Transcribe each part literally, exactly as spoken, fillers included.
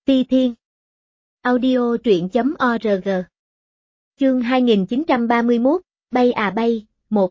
Ti Thiên. Audio truyện chấm org. Chương hai nghìn chín trăm ba mươi mốt, bay à bay, một.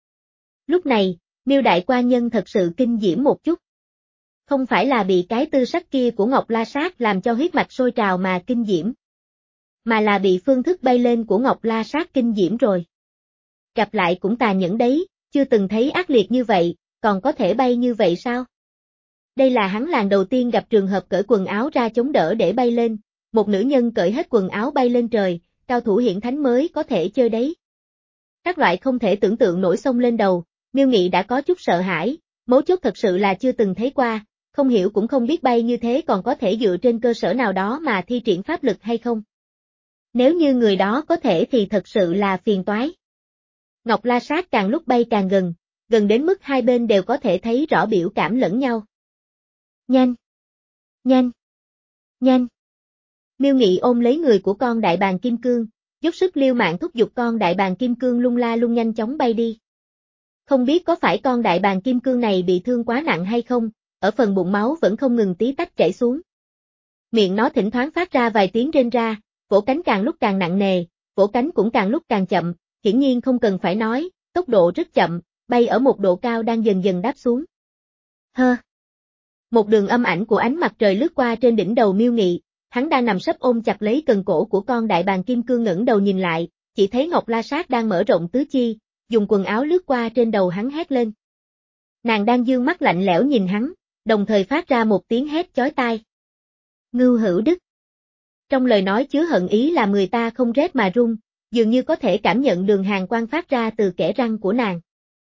Lúc này, Miêu đại quan nhân thật sự kinh diễm một chút. Không phải là bị cái tư sắc kia của Ngọc La Sát làm cho huyết mạch sôi trào mà kinh diễm, mà là bị phương thức bay lên của Ngọc La Sát kinh diễm rồi. Gặp lại cũng tà nhẫn đấy, chưa từng thấy ác liệt như vậy, còn có thể bay như vậy sao? Đây là hắn lần đầu tiên gặp trường hợp cởi quần áo ra chống đỡ để bay lên, một nữ nhân cởi hết quần áo bay lên trời, cao thủ hiển thánh mới có thể chơi đấy. Các loại không thể tưởng tượng nổi xông lên đầu, Miêu Nghị đã có chút sợ hãi, mấu chốt thật sự là chưa từng thấy qua, không hiểu cũng không biết bay như thế còn có thể dựa trên cơ sở nào đó mà thi triển pháp lực hay không. Nếu như người đó có thể thì thật sự là phiền toái. Ngọc La Sát càng lúc bay càng gần, gần đến mức hai bên đều có thể thấy rõ biểu cảm lẫn nhau. Nhanh! Nhanh! Nhanh! Miêu Nghị ôm lấy người của con đại bàng kim cương, dốc sức liều mạng thúc giục con đại bàng kim cương lung la lung nhanh chóng bay đi. Không biết có phải con đại bàng kim cương này bị thương quá nặng hay không, ở phần bụng máu vẫn không ngừng tí tách chảy xuống. Miệng nó thỉnh thoảng phát ra vài tiếng rên ra, vỗ cánh càng lúc càng nặng nề, vỗ cánh cũng càng lúc càng chậm, hiển nhiên không cần phải nói, tốc độ rất chậm, bay ở một độ cao đang dần dần đáp xuống. Hơ! Một đường âm ảnh của ánh mặt trời lướt qua trên đỉnh đầu Miêu Nghị, hắn đang nằm sấp ôm chặt lấy cần cổ của con đại bàng kim cương ngẩng đầu nhìn lại, chỉ thấy Ngọc La Sát đang mở rộng tứ chi, dùng quần áo lướt qua trên đầu hắn hét lên. Nàng đang dương mắt lạnh lẽo nhìn hắn, đồng thời phát ra một tiếng hét chói tai. Ngưu Hữu Đức. Trong lời nói chứa hận ý làm người ta không rét mà run, dường như có thể cảm nhận đường hàn quang phát ra từ kẽ răng của nàng.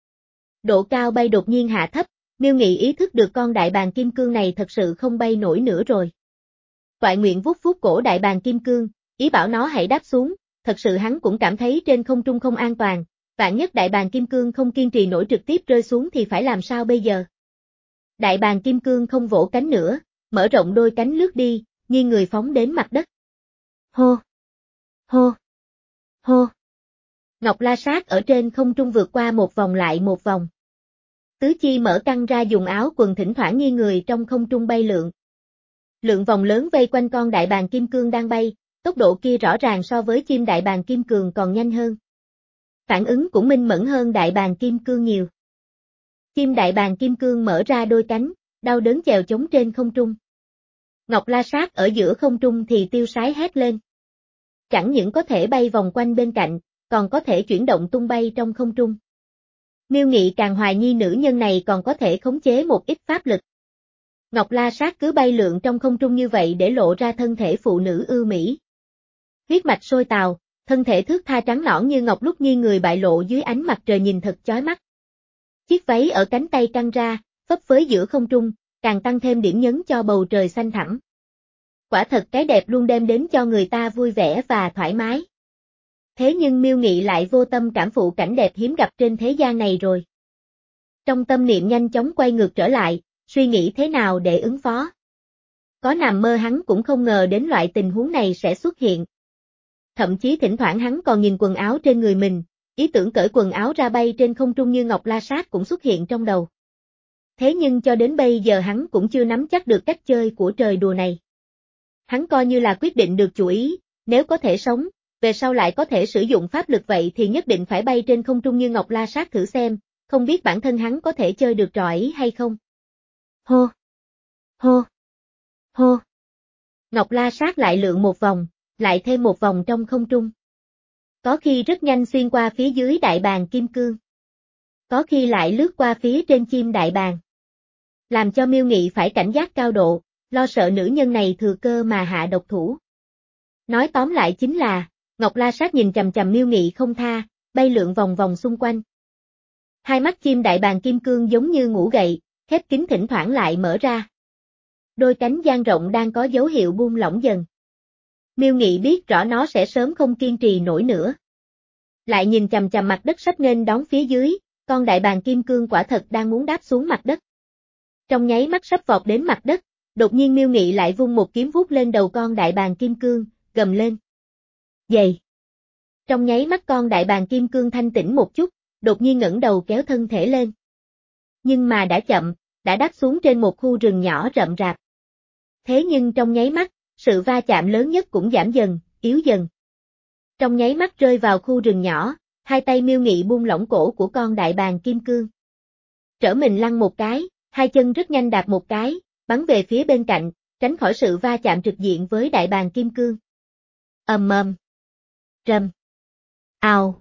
Độ cao bay đột nhiên hạ thấp, Miêu Nghị ý thức được con đại bàng kim cương này thật sự không bay nổi nữa rồi. Toại nguyện vuốt vuốt cổ đại bàng kim cương, ý bảo nó hãy đáp xuống, thật sự hắn cũng cảm thấy trên không trung không an toàn, vạn nhất đại bàng kim cương không kiên trì nổi trực tiếp rơi xuống thì phải làm sao bây giờ. Đại bàng kim cương không vỗ cánh nữa, mở rộng đôi cánh lướt đi, nghiêng người phóng đến mặt đất. Hô! Hô! Hô! Ngọc La Sát ở trên không trung vượt qua một vòng lại một vòng. Tứ chi mở căng ra dùng áo quần thỉnh thoảng nghiêng người trong không trung bay lượn. Lượng vòng lớn vây quanh con đại bàng kim cương đang bay, tốc độ kia rõ ràng so với chim đại bàng kim cương còn nhanh hơn. Phản ứng cũng minh mẫn hơn đại bàng kim cương nhiều. Chim đại bàng kim cương mở ra đôi cánh, đau đớn chèo chống trên không trung. Ngọc La Sát ở giữa không trung thì tiêu sái hét lên. Chẳng những có thể bay vòng quanh bên cạnh, còn có thể chuyển động tung bay trong không trung. Miêu Nghị càng hoài nghi nữ nhân này còn có thể khống chế một ít pháp lực. Ngọc La Sát cứ bay lượn trong không trung như vậy để lộ ra thân thể phụ nữ ưu mỹ. Huyết mạch sôi trào, thân thể thướt tha trắng nõn như ngọc lúc nghiêng người bại lộ dưới ánh mặt trời nhìn thật chói mắt. Chiếc váy ở cánh tay căng ra, phấp phới giữa không trung, càng tăng thêm điểm nhấn cho bầu trời xanh thẳm. Quả thật cái đẹp luôn đem đến cho người ta vui vẻ và thoải mái. Thế nhưng Miêu Nghị lại vô tâm cảm phụ cảnh đẹp hiếm gặp trên thế gian này rồi. Trong tâm niệm nhanh chóng quay ngược trở lại, suy nghĩ thế nào để ứng phó. Có nằm mơ hắn cũng không ngờ đến loại tình huống này sẽ xuất hiện. Thậm chí thỉnh thoảng hắn còn nhìn quần áo trên người mình, ý tưởng cởi quần áo ra bay trên không trung như Ngọc La Sát cũng xuất hiện trong đầu. Thế nhưng cho đến bây giờ hắn cũng chưa nắm chắc được cách chơi của trời đùa này. Hắn coi như là quyết định được chủ ý, nếu có thể sống, về sau lại có thể sử dụng pháp lực vậy thì nhất định phải bay trên không trung như Ngọc La Sát thử xem, không biết bản thân hắn có thể chơi được trò ấy hay không. Hô! Hô! Hô! Ngọc La Sát lại lượn một vòng, lại thêm một vòng trong không trung. Có khi rất nhanh xuyên qua phía dưới đại bàng kim cương. Có khi lại lướt qua phía trên chim đại bàng. Làm cho Miêu Nghị phải cảnh giác cao độ, lo sợ nữ nhân này thừa cơ mà hạ độc thủ. Nói tóm lại chính là, Ngọc La Sát nhìn chằm chằm Miêu Nghị không tha, bay lượn vòng vòng xung quanh. Hai mắt chim đại bàng kim cương giống như ngủ gậy, khép kín thỉnh thoảng lại mở ra. Đôi cánh dang rộng đang có dấu hiệu buông lỏng dần. Miêu Nghị biết rõ nó sẽ sớm không kiên trì nổi nữa. Lại nhìn chằm chằm mặt đất sắp nên đón phía dưới, con đại bàng kim cương quả thật đang muốn đáp xuống mặt đất. Trong nháy mắt sắp vọt đến mặt đất, đột nhiên Miêu Nghị lại vung một kiếm vuốt lên đầu con đại bàng kim cương, gầm lên. Dày! Trong nháy mắt con đại bàng kim cương thanh tỉnh một chút, đột nhiên ngẩng đầu kéo thân thể lên. Nhưng mà đã chậm, đã đáp xuống trên một khu rừng nhỏ rậm rạp. Thế nhưng trong nháy mắt, sự va chạm lớn nhất cũng giảm dần, yếu dần. Trong nháy mắt rơi vào khu rừng nhỏ, hai tay Miêu Nghị buông lỏng cổ của con đại bàng kim cương. Trở mình lăn một cái, hai chân rất nhanh đạp một cái, bắn về phía bên cạnh, tránh khỏi sự va chạm trực diện với đại bàng kim cương. Ầm ầm. Rầm. Ào.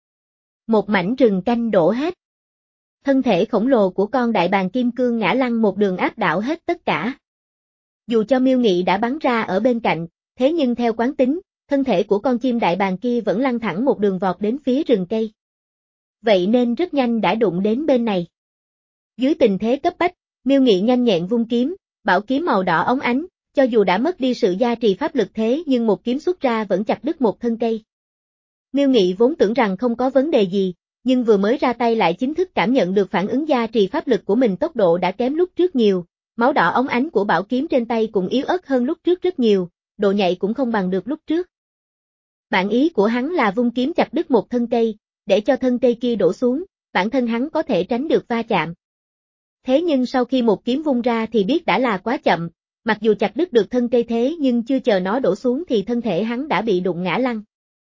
Một mảnh rừng canh đổ hết. Thân thể khổng lồ của con đại bàng kim cương ngã lăn một đường áp đảo hết tất cả. Dù cho Miêu Nghị đã bắn ra ở bên cạnh, thế nhưng theo quán tính, thân thể của con chim đại bàng kia vẫn lăn thẳng một đường vọt đến phía rừng cây. Vậy nên rất nhanh đã đụng đến bên này. Dưới tình thế cấp bách, Miêu Nghị nhanh nhẹn vung kiếm, bảo kiếm màu đỏ óng ánh, cho dù đã mất đi sự gia trì pháp lực thế nhưng một kiếm xuất ra vẫn chặt đứt một thân cây. Miêu Nghị vốn tưởng rằng không có vấn đề gì, nhưng vừa mới ra tay lại chính thức cảm nhận được phản ứng gia trì pháp lực của mình tốc độ đã kém lúc trước nhiều, máu đỏ óng ánh của bảo kiếm trên tay cũng yếu ớt hơn lúc trước rất nhiều, độ nhạy cũng không bằng được lúc trước. Bản ý của hắn là vung kiếm chặt đứt một thân cây, để cho thân cây kia đổ xuống, bản thân hắn có thể tránh được va chạm. Thế nhưng sau khi một kiếm vung ra thì biết đã là quá chậm, mặc dù chặt đứt được thân cây thế nhưng chưa chờ nó đổ xuống thì thân thể hắn đã bị đụng ngã lăn.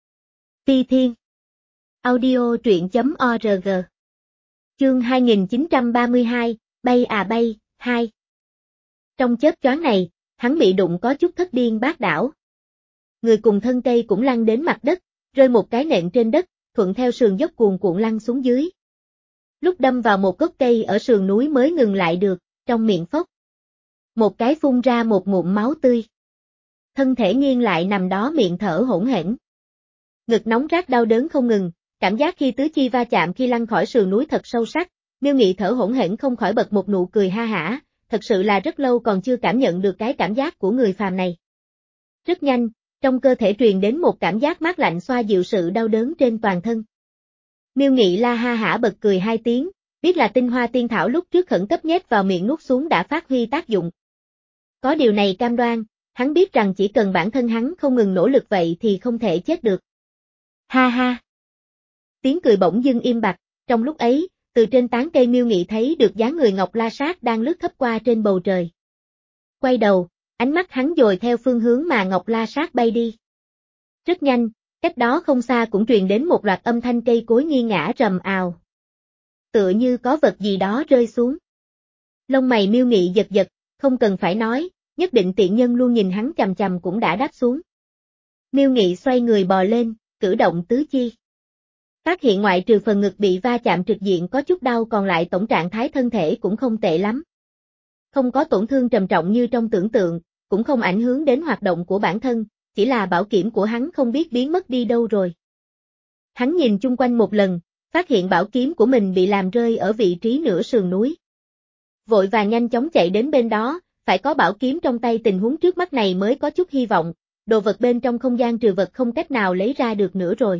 Phi Thiên Audio truyện chấm org Chương hai nghìn chín trăm ba mươi hai, Bay à bay, hai. Trong chớp choáng này, hắn bị đụng có chút thất điên bát đảo. Người cùng thân cây cũng lăn đến mặt đất, rơi một cái nện trên đất, thuận theo sườn dốc cuồn cuộn lăn xuống dưới. Lúc đâm vào một gốc cây ở sườn núi mới ngừng lại được, trong miệng phốc. Một cái phun ra một ngụm máu tươi. Thân thể nghiêng lại nằm đó miệng thở hỗn hển. Ngực nóng rát đau đớn không ngừng, cảm giác khi tứ chi va chạm khi lăn khỏi sườn núi thật sâu sắc, Miêu Nghị thở hỗn hển không khỏi bật một nụ cười ha hả, thật sự là rất lâu còn chưa cảm nhận được cái cảm giác của người phàm này. Rất nhanh, trong cơ thể truyền đến một cảm giác mát lạnh xoa dịu sự đau đớn trên toàn thân. Miêu Nghị la ha hả bật cười hai tiếng, biết là tinh hoa tiên thảo lúc trước khẩn cấp nhét vào miệng nuốt xuống đã phát huy tác dụng. Có điều này cam đoan, hắn biết rằng chỉ cần bản thân hắn không ngừng nỗ lực vậy thì không thể chết được. Ha ha. Tiếng cười bỗng dưng im bặt, trong lúc ấy, từ trên tán cây Miêu Nghị thấy được dáng người Ngọc La Sát đang lướt thấp qua trên bầu trời. Quay đầu, ánh mắt hắn dồi theo phương hướng mà Ngọc La Sát bay đi. Rất nhanh, cách đó không xa cũng truyền đến một loạt âm thanh cây cối nghiêng ngã rầm ào. Tựa như có vật gì đó rơi xuống. Lông mày Miêu Nghị giật giật, không cần phải nói, nhất định tiện nhân luôn nhìn hắn chằm chằm cũng đã đáp xuống. Miêu Nghị xoay người bò lên, cử động tứ chi. Phát hiện ngoại trừ phần ngực bị va chạm trực diện có chút đau còn lại tổng trạng thái thân thể cũng không tệ lắm. Không có tổn thương trầm trọng như trong tưởng tượng, cũng không ảnh hưởng đến hoạt động của bản thân, chỉ là bảo kiếm của hắn không biết biến mất đi đâu rồi. Hắn nhìn chung quanh một lần, phát hiện bảo kiếm của mình bị làm rơi ở vị trí nửa sườn núi. Vội và nhanh chóng chạy đến bên đó, phải có bảo kiếm trong tay tình huống trước mắt này mới có chút hy vọng, đồ vật bên trong không gian trừ vật không cách nào lấy ra được nữa rồi.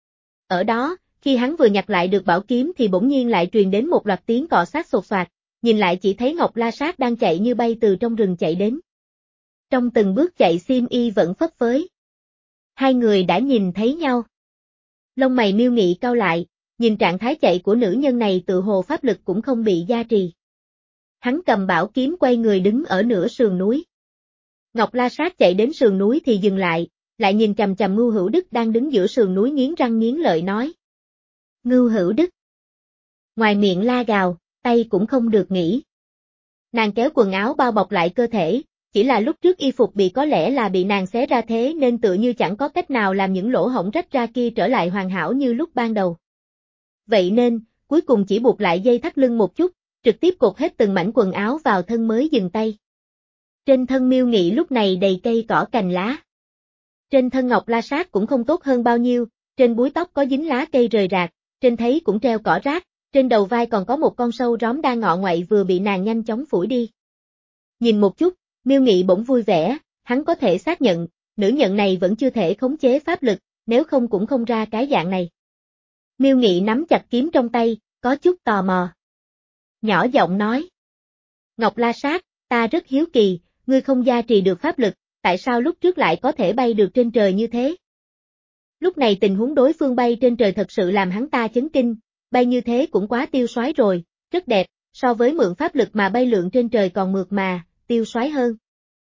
Ở đó, khi hắn vừa nhặt lại được bảo kiếm thì bỗng nhiên lại truyền đến một loạt tiếng cọ sát sột soạt, nhìn lại chỉ thấy Ngọc La Sát đang chạy như bay từ trong rừng chạy đến. Trong từng bước chạy xiêm y vẫn phất phới. Hai người đã nhìn thấy nhau. Lông mày Miêu Nghị cau lại, nhìn trạng thái chạy của nữ nhân này tự hồ pháp lực cũng không bị gia trì. Hắn cầm bảo kiếm quay người đứng ở nửa sườn núi. Ngọc La Sát chạy đến sườn núi thì dừng lại, lại nhìn chằm chằm Ngưu Hữu Đức đang đứng giữa sườn núi nghiến răng nghiến lợi nói. Ngưu Hữu Đức. Ngoài miệng la gào, tay cũng không được nghỉ. Nàng kéo quần áo bao bọc lại cơ thể, chỉ là lúc trước y phục bị có lẽ là bị nàng xé ra thế nên tựa như chẳng có cách nào làm những lỗ hổng rách ra kia trở lại hoàn hảo như lúc ban đầu. Vậy nên, cuối cùng chỉ buộc lại dây thắt lưng một chút, trực tiếp cột hết từng mảnh quần áo vào thân mới dừng tay. Trên thân Miêu Nghị lúc này đầy cây cỏ cành lá. Trên thân Ngọc La Sát cũng không tốt hơn bao nhiêu, trên búi tóc có dính lá cây rời rạc, trên thấy cũng treo cỏ rác, trên đầu vai còn có một con sâu róm đang ngọ ngoậy vừa bị nàng nhanh chóng phủi đi. Nhìn một chút, Miêu Nghị bỗng vui vẻ, hắn có thể xác nhận, nữ nhân này vẫn chưa thể khống chế pháp lực, nếu không cũng không ra cái dạng này. Miêu Nghị nắm chặt kiếm trong tay, có chút tò mò. Nhỏ giọng nói. Ngọc La Sát, ta rất hiếu kỳ, ngươi không gia trì được pháp lực, tại sao lúc trước lại có thể bay được trên trời như thế? Lúc này tình huống đối phương bay trên trời thật sự làm hắn ta chấn kinh, bay như thế cũng quá tiêu soái rồi, rất đẹp, so với mượn pháp lực mà bay lượn trên trời còn mượt mà, tiêu soái hơn.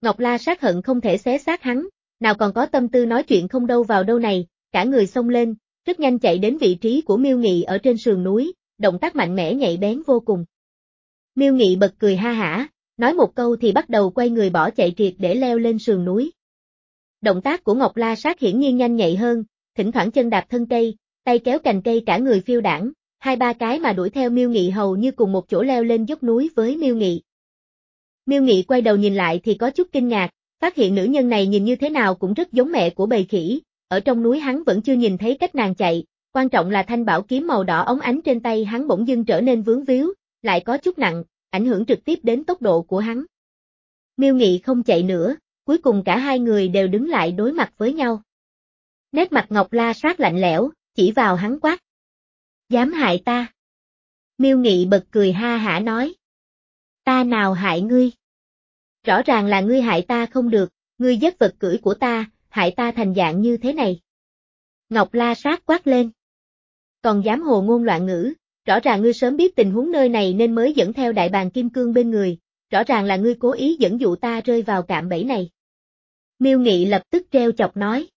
Ngọc La Sát hận không thể xé xác hắn, nào còn có tâm tư nói chuyện không đâu vào đâu này, cả người xông lên, rất nhanh chạy đến vị trí của Miêu Nghị ở trên sườn núi, động tác mạnh mẽ nhạy bén vô cùng. Miêu Nghị bật cười ha hả, nói một câu thì bắt đầu quay người bỏ chạy triệt để leo lên sườn núi. Động tác của Ngọc La Sát hiển nhiên nhanh nhạy hơn, thỉnh thoảng chân đạp thân cây, tay kéo cành cây cả người phiêu đãng, hai ba cái mà đuổi theo Miêu Nghị hầu như cùng một chỗ leo lên dốc núi với Miêu Nghị. Miêu Nghị quay đầu nhìn lại thì có chút kinh ngạc, phát hiện nữ nhân này nhìn như thế nào cũng rất giống mẹ của bầy khỉ, ở trong núi hắn vẫn chưa nhìn thấy cách nàng chạy, quan trọng là thanh bảo kiếm màu đỏ óng ánh trên tay hắn bỗng dưng trở nên vướng víu, lại có chút nặng, ảnh hưởng trực tiếp đến tốc độ của hắn. Miêu Nghị không chạy nữa, cuối cùng cả hai người đều đứng lại đối mặt với nhau. Nét mặt Ngọc La Sát lạnh lẽo, chỉ vào hắn quát. Dám hại ta. Miêu Nghị bật cười ha hả nói. Ta nào hại ngươi? Rõ ràng là ngươi hại ta không được, ngươi giết vật cưỡi của ta, hại ta thành dạng như thế này. Ngọc La Sát quát lên. Còn dám hồ ngôn loạn ngữ, rõ ràng ngươi sớm biết tình huống nơi này nên mới dẫn theo đại bàng kim cương bên người, rõ ràng là ngươi cố ý dẫn dụ ta rơi vào cạm bẫy này. Miêu Nghị lập tức treo chọc nói.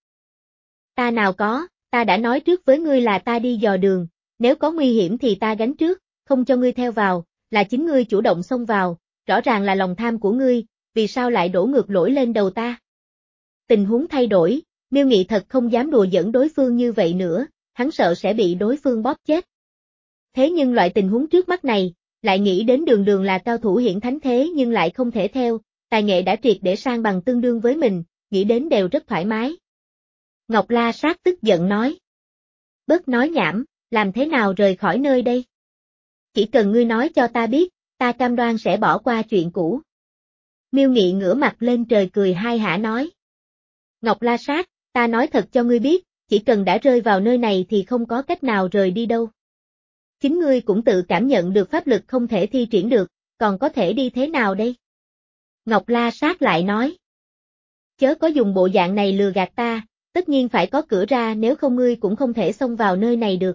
Ta nào có, ta đã nói trước với ngươi là ta đi dò đường, nếu có nguy hiểm thì ta gánh trước, không cho ngươi theo vào, là chính ngươi chủ động xông vào, rõ ràng là lòng tham của ngươi, vì sao lại đổ ngược lỗi lên đầu ta? Tình huống thay đổi, Miêu Nghị thật không dám đùa giỡn đối phương như vậy nữa, hắn sợ sẽ bị đối phương bóp chết. Thế nhưng loại tình huống trước mắt này, lại nghĩ đến Đường Đường là cao thủ hiển thánh thế nhưng lại không thể theo, tài nghệ đã triệt để sang bằng tương đương với mình, nghĩ đến đều rất thoải mái. Ngọc La Sát tức giận nói. Bớt nói nhảm, làm thế nào rời khỏi nơi đây? Chỉ cần ngươi nói cho ta biết, ta cam đoan sẽ bỏ qua chuyện cũ. Miêu Nghị ngửa mặt lên trời cười hai hả nói. Ngọc La Sát, ta nói thật cho ngươi biết, chỉ cần đã rơi vào nơi này thì không có cách nào rời đi đâu. Chính ngươi cũng tự cảm nhận được pháp lực không thể thi triển được, còn có thể đi thế nào đây? Ngọc La Sát lại nói. Chớ có dùng bộ dạng này lừa gạt ta, tất nhiên phải có cửa ra nếu không ngươi cũng không thể xông vào nơi này được.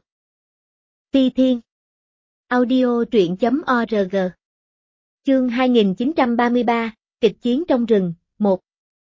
Phi Thiên Audio truyện chấm org Chương hai nghìn chín trăm ba mươi ba, Kịch chiến trong rừng, một.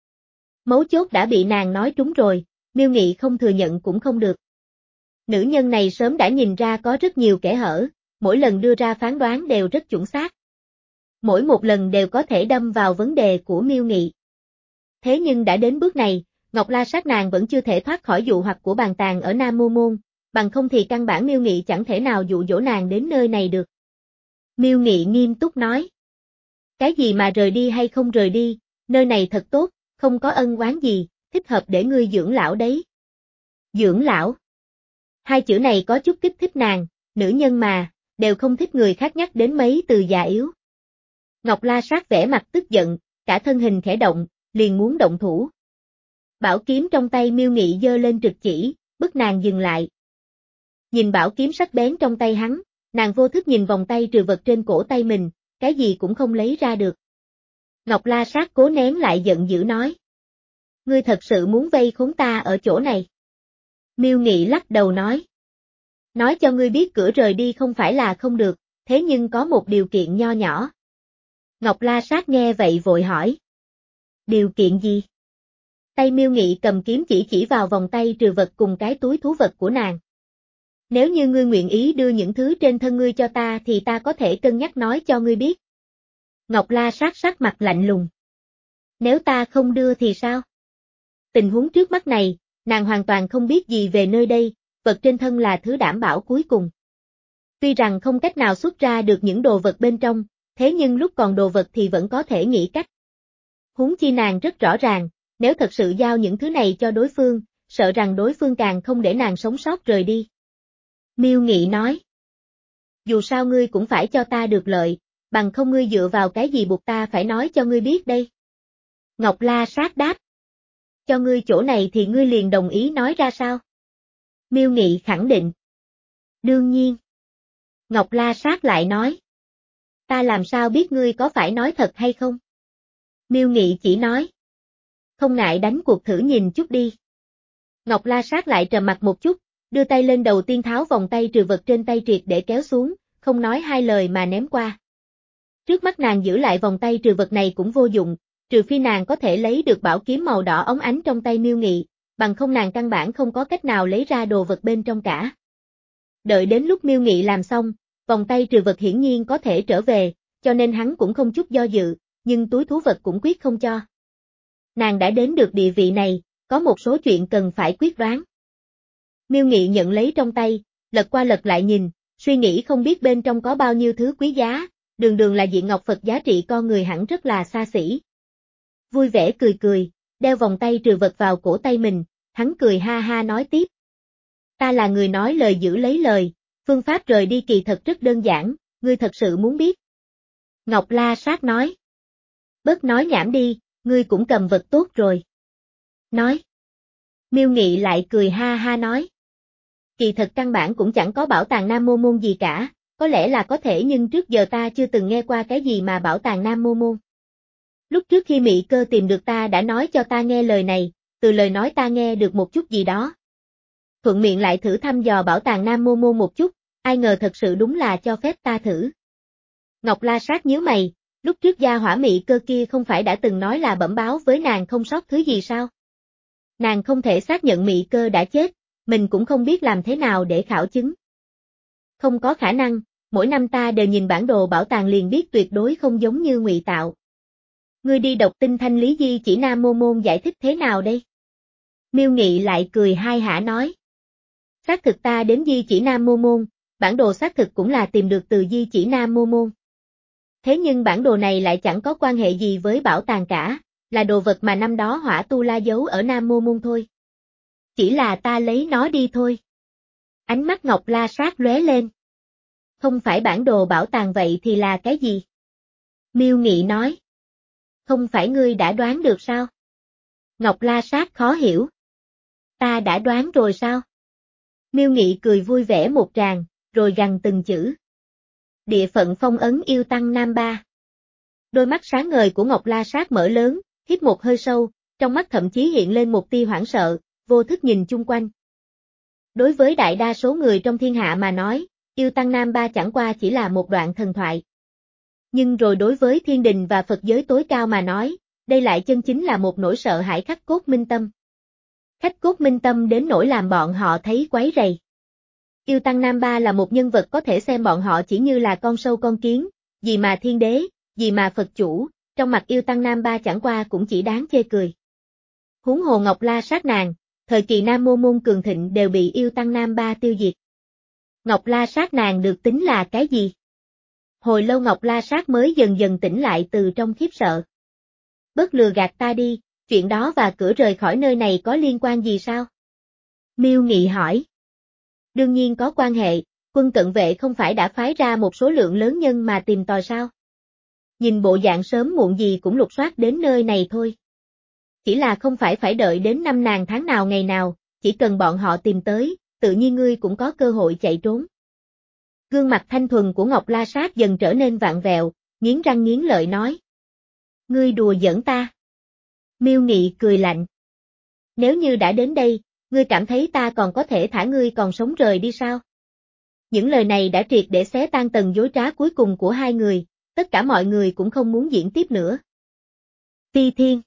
Mấu chốt đã bị nàng nói trúng rồi, Miêu Nghị không thừa nhận cũng không được. Nữ nhân này sớm đã nhìn ra có rất nhiều kẽ hở, mỗi lần đưa ra phán đoán đều rất chuẩn xác. Mỗi một lần đều có thể đâm vào vấn đề của Miêu Nghị. Thế nhưng đã đến bước này, Ngọc La Sát nàng vẫn chưa thể thoát khỏi dụ hoặc của bàn tàng ở Nam Mô Môn, bằng không thì căn bản Miêu Nghị chẳng thể nào dụ dỗ nàng đến nơi này được. Miêu Nghị nghiêm túc nói. Cái gì mà rời đi hay không rời đi, nơi này thật tốt, không có ân oán gì, thích hợp để ngươi dưỡng lão đấy. Dưỡng lão. Hai chữ này có chút kích thích nàng, nữ nhân mà, đều không thích người khác nhắc đến mấy từ già yếu. Ngọc La Sát vẻ mặt tức giận, cả thân hình khẽ động, liền muốn động thủ. Bảo kiếm trong tay Miêu Nghị giơ lên trực chỉ, bức nàng dừng lại. Nhìn bảo kiếm sắc bén trong tay hắn, nàng vô thức nhìn vòng tay trừ vật trên cổ tay mình, cái gì cũng không lấy ra được. Ngọc La Sát cố nén lại giận dữ nói. Ngươi thật sự muốn vây khốn ta ở chỗ này. Miêu Nghị lắc đầu nói. Nói cho ngươi biết cửa rời đi không phải là không được, thế nhưng có một điều kiện nho nhỏ. Ngọc La Sát nghe vậy vội hỏi. Điều kiện gì? Tay Miêu Nghị cầm kiếm chỉ chỉ vào vòng tay trừ vật cùng cái túi thú vật của nàng. Nếu như ngươi nguyện ý đưa những thứ trên thân ngươi cho ta thì ta có thể cân nhắc nói cho ngươi biết. Ngọc La Sát sắc mặt lạnh lùng. Nếu ta không đưa thì sao? Tình huống trước mắt này, nàng hoàn toàn không biết gì về nơi đây, vật trên thân là thứ đảm bảo cuối cùng. Tuy rằng không cách nào xuất ra được những đồ vật bên trong, thế nhưng lúc còn đồ vật thì vẫn có thể nghĩ cách. Huống chi nàng rất rõ ràng, nếu thật sự giao những thứ này cho đối phương, sợ rằng đối phương càng không để nàng sống sót rời đi. Miêu Nghị nói. Dù sao ngươi cũng phải cho ta được lợi, bằng không ngươi dựa vào cái gì buộc ta phải nói cho ngươi biết đây. Ngọc La Sát đáp. Cho ngươi chỗ này thì ngươi liền đồng ý nói ra sao? Miêu Nghị khẳng định. Đương nhiên. Ngọc La Sát lại nói. Ta làm sao biết ngươi có phải nói thật hay không? Miêu Nghị chỉ nói. Không ngại đánh cuộc thử nhìn chút đi. Ngọc La Sát lại trầm mặt một chút, đưa tay lên đầu tiên tháo vòng tay trừ vật trên tay triệt để kéo xuống, không nói hai lời mà ném qua. Trước mắt nàng giữ lại vòng tay trừ vật này cũng vô dụng, trừ phi nàng có thể lấy được bảo kiếm màu đỏ óng ánh trong tay Miêu Nghị, bằng không nàng căn bản không có cách nào lấy ra đồ vật bên trong cả. Đợi đến lúc Miêu Nghị làm xong, vòng tay trừ vật hiển nhiên có thể trở về, cho nên hắn cũng không chút do dự, nhưng túi thú vật cũng quyết không cho. Nàng đã đến được địa vị này, có một số chuyện cần phải quyết đoán. Miêu Nghị nhận lấy trong tay, lật qua lật lại nhìn, suy nghĩ không biết bên trong có bao nhiêu thứ quý giá, đường đường là diện ngọc Phật giá trị con người hẳn rất là xa xỉ. Vui vẻ cười cười, đeo vòng tay trừ vật vào cổ tay mình, hắn cười ha ha nói tiếp. Ta là người nói lời giữ lấy lời, phương pháp rời đi kỳ thật rất đơn giản, ngươi thật sự muốn biết. Ngọc La Sát nói. Bớt nói nhảm đi, ngươi cũng cầm vật tốt rồi. Nói. Miêu Nghị lại cười ha ha nói. Kỳ thật căn bản cũng chẳng có bảo tàng Nam Mô Môn gì cả, có lẽ là có thể nhưng trước giờ ta chưa từng nghe qua cái gì mà bảo tàng Nam Mô Môn. Lúc trước khi Mị Cơ tìm được ta đã nói cho ta nghe lời này, từ lời nói ta nghe được một chút gì đó. Thuận miệng lại thử thăm dò bảo tàng Nam Mô Môn một chút, ai ngờ thật sự đúng là cho phép ta thử. Ngọc La Sát nhíu mày, lúc trước gia hỏa Mị Cơ kia không phải đã từng nói là bẩm báo với nàng không sót thứ gì sao? Nàng không thể xác nhận Mị Cơ đã chết, mình cũng không biết làm thế nào để khảo chứng. Không có khả năng, mỗi năm ta đều nhìn bản đồ bảo tàng liền biết tuyệt đối không giống như ngụy tạo. Ngươi đi đọc tinh thanh lý di chỉ Nam Mô Môn giải thích thế nào đây? Miêu Nghị lại cười hai hả nói. Xác thực ta đến di chỉ Nam Mô Môn, bản đồ xác thực cũng là tìm được từ di chỉ Nam Mô Môn. Thế nhưng bản đồ này lại chẳng có quan hệ gì với bảo tàng cả, là đồ vật mà năm đó Hỏa Tu La giấu ở Nam Mô Môn thôi. Chỉ là ta lấy nó đi thôi. Ánh mắt Ngọc La Sát lóe lên. Không phải bản đồ bảo tàng vậy thì là cái gì? Miêu Nghị nói. Không phải ngươi đã đoán được sao? Ngọc La Sát khó hiểu. Ta đã đoán rồi sao? Miêu Nghị cười vui vẻ một tràng, rồi gằn từng chữ. Địa phận phong ấn yêu tăng Nam Ba. Đôi mắt sáng ngời của Ngọc La Sát mở lớn, hít một hơi sâu, trong mắt thậm chí hiện lên một tia hoảng sợ, vô thức nhìn chung quanh. Đối với đại đa số người trong thiên hạ mà nói, yêu tăng Nam Ba chẳng qua chỉ là một đoạn thần thoại. Nhưng rồi đối với thiên đình và Phật giới tối cao mà nói, đây lại chân chính là một nỗi sợ hãi khắc cốt minh tâm. Khắc cốt minh tâm đến nỗi làm bọn họ thấy quấy rầy. Yêu tăng Nam Ba là một nhân vật có thể xem bọn họ chỉ như là con sâu con kiến, gì mà thiên đế, gì mà Phật chủ, trong mặt yêu tăng Nam Ba chẳng qua cũng chỉ đáng chê cười. Huống hồ Ngọc La Sát nàng, thời kỳ Nam Mô Môn cường thịnh đều bị yêu tăng Nam Ba tiêu diệt. Ngọc La Sát nàng được tính là cái gì? Hồi lâu Ngọc La Sát mới dần dần tỉnh lại từ trong khiếp sợ. Bớt lừa gạt ta đi, chuyện đó và cửa rời khỏi nơi này có liên quan gì sao? Miêu Nghị hỏi. Đương nhiên có quan hệ, quân cận vệ không phải đã phái ra một số lượng lớn nhân mà tìm tòi sao? Nhìn bộ dạng sớm muộn gì cũng lục soát đến nơi này thôi. Chỉ là không phải phải đợi đến năm nàng tháng nào ngày nào, chỉ cần bọn họ tìm tới, tự nhiên ngươi cũng có cơ hội chạy trốn. Gương mặt thanh thuần của Ngọc La Sát dần trở nên vặn vẹo, nghiến răng nghiến lợi nói. Ngươi đùa giỡn ta. Miêu Nghị cười lạnh. Nếu như đã đến đây, ngươi cảm thấy ta còn có thể thả ngươi còn sống rời đi sao? Những lời này đã triệt để xé tan tầng dối trá cuối cùng của hai người, tất cả mọi người cũng không muốn diễn tiếp nữa. Phi Thiên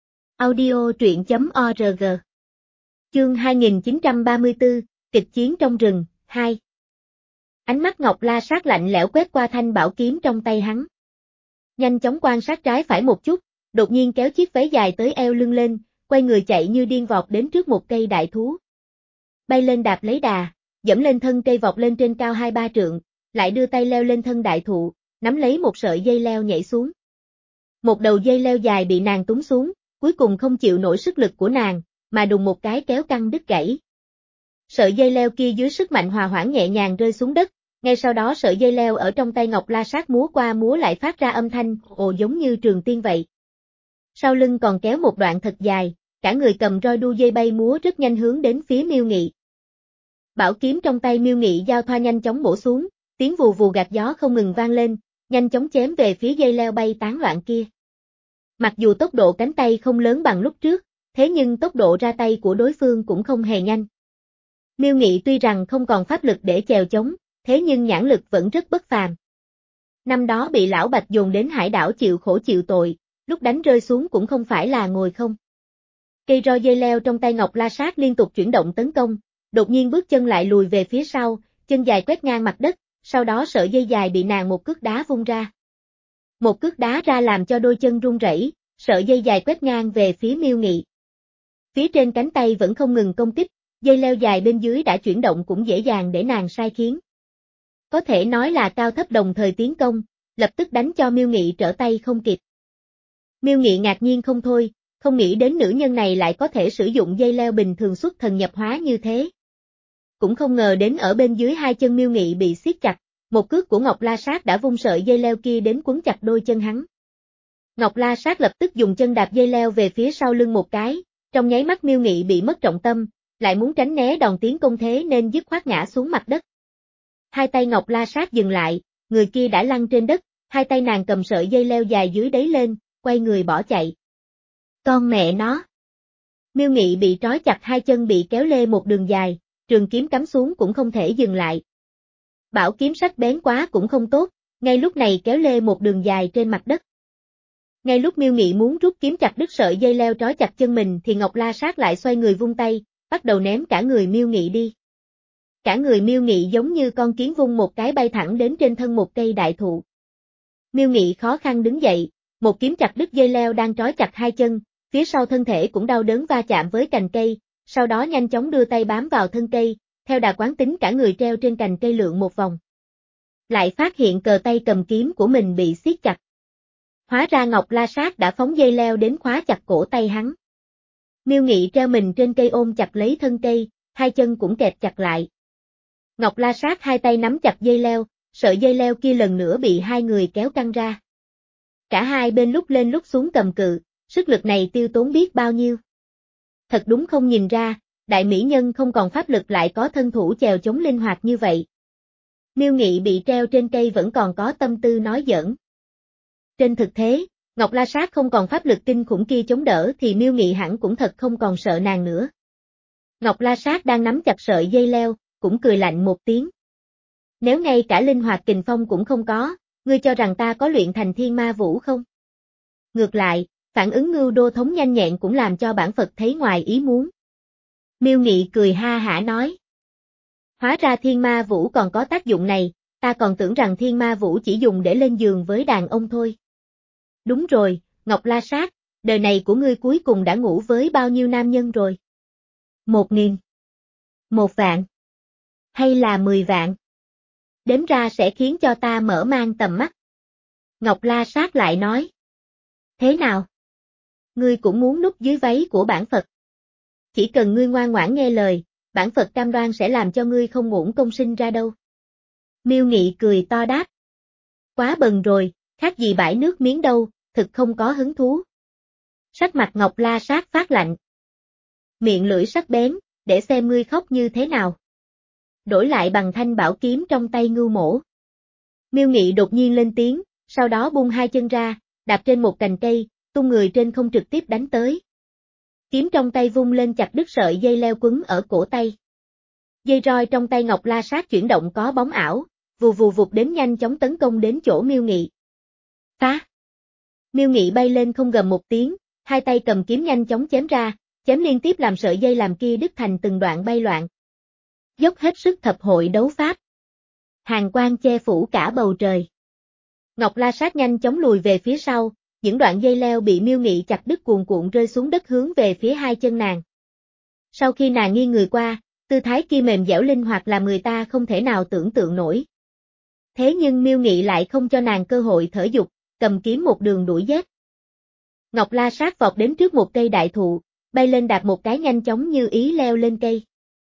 Audio truyện chấm org Chương hai nghìn chín trăm ba mươi tư, Kịch chiến trong rừng, hai. Ánh mắt Ngọc La Sát lạnh lẽo quét qua thanh bảo kiếm trong tay hắn. Nhanh chóng quan sát trái phải một chút, đột nhiên kéo chiếc váy dài tới eo lưng lên, quay người chạy như điên vọt đến trước một cây đại thú. Bay lên đạp lấy đà, dẫm lên thân cây vọt lên trên cao hai ba trượng, lại đưa tay leo lên thân đại thụ, nắm lấy một sợi dây leo nhảy xuống. Một đầu dây leo dài bị nàng túng xuống, cuối cùng không chịu nổi sức lực của nàng, mà đùng một cái kéo căng đứt gãy. Sợi dây leo kia dưới sức mạnh hòa hoãn nhẹ nhàng rơi xuống đất, ngay sau đó sợi dây leo ở trong tay Ngọc La Sát múa qua múa lại phát ra âm thanh ồ giống như trường tiên vậy. Sau lưng còn kéo một đoạn thật dài, cả người cầm roi đu dây bay múa rất nhanh hướng đến phía Miêu Nghị. Bảo kiếm trong tay Miêu Nghị giao thoa nhanh chóng bổ xuống, tiếng vù vù gạt gió không ngừng vang lên, nhanh chóng chém về phía dây leo bay tán loạn kia. Mặc dù tốc độ cánh tay không lớn bằng lúc trước, thế nhưng tốc độ ra tay của đối phương cũng không hề nhanh. Miêu Nghị tuy rằng không còn pháp lực để chèo chống, thế nhưng nhãn lực vẫn rất bất phàm. Năm đó bị lão Bạch dồn đến hải đảo chịu khổ chịu tội, lúc đánh rơi xuống cũng không phải là ngồi không. Cây roi dây leo trong tay Ngọc La Sát liên tục chuyển động tấn công, đột nhiên bước chân lại lùi về phía sau, chân dài quét ngang mặt đất, sau đó sợi dây dài bị nàng một cước đá vung ra. Một cước đá ra làm cho đôi chân run rẩy, sợi dây dài quét ngang về phía Miêu Nghị. Phía trên cánh tay vẫn không ngừng công kích, dây leo dài bên dưới đã chuyển động cũng dễ dàng để nàng sai khiến. Có thể nói là cao thấp đồng thời tiến công, lập tức đánh cho Miêu Nghị trở tay không kịp. Miêu Nghị ngạc nhiên không thôi, không nghĩ đến nữ nhân này lại có thể sử dụng dây leo bình thường xuất thần nhập hóa như thế. Cũng không ngờ đến ở bên dưới hai chân Miêu Nghị bị siết chặt, một cước của Ngọc La Sát đã vung sợi dây leo kia đến quấn chặt đôi chân hắn. Ngọc La Sát lập tức dùng chân đạp dây leo về phía sau lưng một cái, trong nháy mắt Miêu Nghị bị mất trọng tâm, lại muốn tránh né đòn tiến công thế nên dứt khoát ngã xuống mặt đất. Hai tay Ngọc La Sát dừng lại, người kia đã lăn trên đất, hai tay nàng cầm sợi dây leo dài dưới đáy lên, quay người bỏ chạy. Con mẹ nó! Miêu Nghị bị trói chặt hai chân bị kéo lê một đường dài, trường kiếm cắm xuống cũng không thể dừng lại. Bảo kiếm sắc bén quá cũng không tốt, ngay lúc này kéo lê một đường dài trên mặt đất. Ngay lúc Miêu Nghị muốn rút kiếm chặt đứt sợi dây leo trói chặt chân mình thì Ngọc La Sát lại xoay người vung tay, bắt đầu ném cả người Miêu Nghị đi. Cả người Miêu Nghị giống như con kiến vung một cái bay thẳng đến trên thân một cây đại thụ. Miêu Nghị khó khăn đứng dậy, một kiếm chặt đứt dây leo đang trói chặt hai chân, phía sau thân thể cũng đau đớn va chạm với cành cây, sau đó nhanh chóng đưa tay bám vào thân cây, theo đà quán tính cả người treo trên cành cây lượn một vòng. Lại phát hiện cờ tay cầm kiếm của mình bị siết chặt. Hóa ra Ngọc La Sát đã phóng dây leo đến khóa chặt cổ tay hắn. Miêu Nghị treo mình trên cây ôm chặt lấy thân cây, hai chân cũng kẹp chặt lại. Ngọc La Sát hai tay nắm chặt dây leo, sợi dây leo kia lần nữa bị hai người kéo căng ra. Cả hai bên lúc lên lúc xuống cầm cự, sức lực này tiêu tốn biết bao nhiêu. Thật đúng không nhìn ra, đại mỹ nhân không còn pháp lực lại có thân thủ chèo chống linh hoạt như vậy. Miêu Nghị bị treo trên cây vẫn còn có tâm tư nói giỡn. Trên thực tế, Ngọc La Sát không còn pháp lực kinh khủng kia chống đỡ thì Miêu Nghị hẳn cũng thật không còn sợ nàng nữa. Ngọc La Sát đang nắm chặt sợi dây leo, cũng cười lạnh một tiếng. Nếu ngay cả linh hoạt kình phong cũng không có, ngươi cho rằng ta có luyện thành thiên ma vũ không? Ngược lại, phản ứng ngưu đô thống nhanh nhẹn cũng làm cho bản Phật thấy ngoài ý muốn. Miêu Nghị cười ha hả nói. Hóa ra thiên ma vũ còn có tác dụng này, ta còn tưởng rằng thiên ma vũ chỉ dùng để lên giường với đàn ông thôi. Đúng rồi, Ngọc La Sát, đời này của ngươi cuối cùng đã ngủ với bao nhiêu nam nhân rồi? Một nghìn. Một vạn. Hay là mười vạn? Đếm ra sẽ khiến cho ta mở mang tầm mắt. Ngọc La Sát lại nói. Thế nào? Ngươi cũng muốn núp dưới váy của bản Phật. Chỉ cần ngươi ngoan ngoãn nghe lời, bản Phật cam đoan sẽ làm cho ngươi không uổng công sinh ra đâu. Miêu Nghị cười to đáp. Quá bần rồi, khác gì bãi nước miếng đâu, thực không có hứng thú. Sắc mặt Ngọc La Sát phát lạnh. Miệng lưỡi sắc bén, để xem ngươi khóc như thế nào. Đổi lại bằng thanh bảo kiếm trong tay ngưu mổ. Miêu Nghị đột nhiên lên tiếng, sau đó buông hai chân ra, đạp trên một cành cây, tung người trên không trực tiếp đánh tới. Kiếm trong tay vung lên chặt đứt sợi dây leo quấn ở cổ tay. Dây roi trong tay Ngọc La Sát chuyển động có bóng ảo, vù vù vụt đến nhanh chóng tấn công đến chỗ Miêu Nghị. Phá! Miêu Nghị bay lên không gầm một tiếng, hai tay cầm kiếm nhanh chóng chém ra, chém liên tiếp làm sợi dây làm kia đứt thành từng đoạn bay loạn. Dốc hết sức thập hội đấu pháp. Hàn quang che phủ cả bầu trời. Ngọc La Sát nhanh chóng lùi về phía sau, những đoạn dây leo bị Miêu Nghị chặt đứt cuồn cuộn rơi xuống đất hướng về phía hai chân nàng. Sau khi nàng nghiêng người qua, tư thái kia mềm dẻo linh hoạt làm người ta không thể nào tưởng tượng nổi. Thế nhưng Miêu Nghị lại không cho nàng cơ hội thở dục, cầm kiếm một đường đuổi giết. Ngọc La Sát vọt đến trước một cây đại thụ, bay lên đạp một cái nhanh chóng như ý leo lên cây.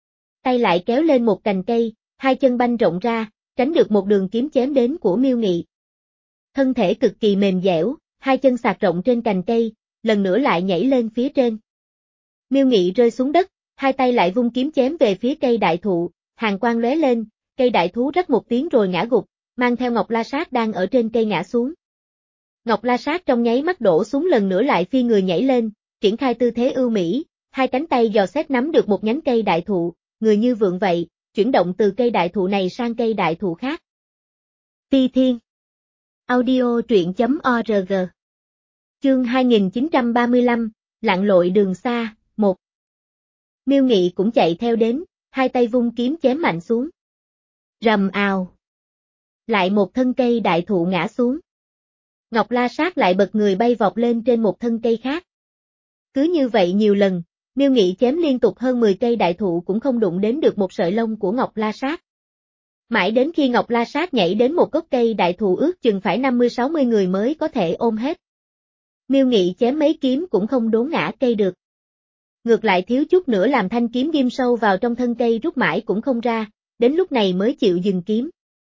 Tay lại kéo lên một cành cây, hai chân banh rộng ra, tránh được một đường kiếm chém đến của Miêu Nghị. Thân thể cực kỳ mềm dẻo, hai chân sạc rộng trên cành cây, lần nữa lại nhảy lên phía trên. Miêu Nghị rơi xuống đất, hai tay lại vung kiếm chém về phía cây đại thụ, hàn quang lóe lên, cây đại thú rắc một tiếng rồi ngã gục, mang theo Ngọc La Sát đang ở trên cây ngã xuống. Ngọc La Sát trong nháy mắt đổ xuống lần nữa lại phi người nhảy lên, triển khai tư thế ưu mỹ, hai cánh tay dò xét nắm được một nhánh cây đại thụ, người như vượn vậy, chuyển động từ cây đại thụ này sang cây đại thụ khác. Phi Thiên Audio truyện chấm org Chương hai nghìn chín trăm ba mươi lăm, lặn lội đường xa, một. Miêu Nghị cũng chạy theo đến, hai tay vung kiếm chém mạnh xuống. Rầm ào. Lại một thân cây đại thụ ngã xuống. Ngọc La Sát lại bật người bay vọt lên trên một thân cây khác. Cứ như vậy nhiều lần, Miêu Nghị chém liên tục hơn mười cây đại thụ cũng không đụng đến được một sợi lông của Ngọc La Sát. Mãi đến khi Ngọc La Sát nhảy đến một gốc cây đại thụ ước chừng phải năm mươi sáu mươi người mới có thể ôm hết. Miêu Nghị chém mấy kiếm cũng không đốn ngã cây được. Ngược lại thiếu chút nữa làm thanh kiếm ghim sâu vào trong thân cây rút mãi cũng không ra, đến lúc này mới chịu dừng kiếm.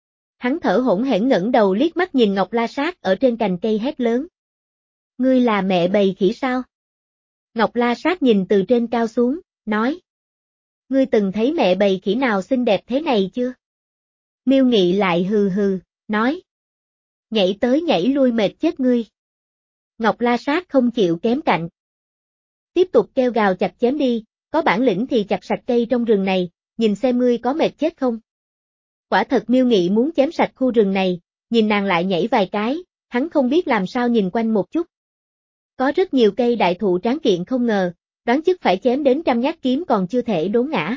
Hắn thở hổn hển ngẩng đầu liếc mắt nhìn Ngọc La Sát ở trên cành cây hét lớn. Ngươi là mẹ bầy khỉ sao? Ngọc La Sát nhìn từ trên cao xuống, nói. Ngươi từng thấy mẹ bầy khỉ nào xinh đẹp thế này chưa? Miêu Nghị lại hừ hừ, nói. Nhảy tới nhảy lui mệt chết ngươi. Ngọc La Sát không chịu kém cạnh. Tiếp tục kêu gào chặt chém đi, có bản lĩnh thì chặt sạch cây trong rừng này, nhìn xem ngươi có mệt chết không? Quả thật Miêu Nghị muốn chém sạch khu rừng này, nhìn nàng lại nhảy vài cái, hắn không biết làm sao nhìn quanh một chút. Có rất nhiều cây đại thụ tráng kiện không ngờ, đoán chắc phải chém đến trăm nhát kiếm còn chưa thể đốn ngã.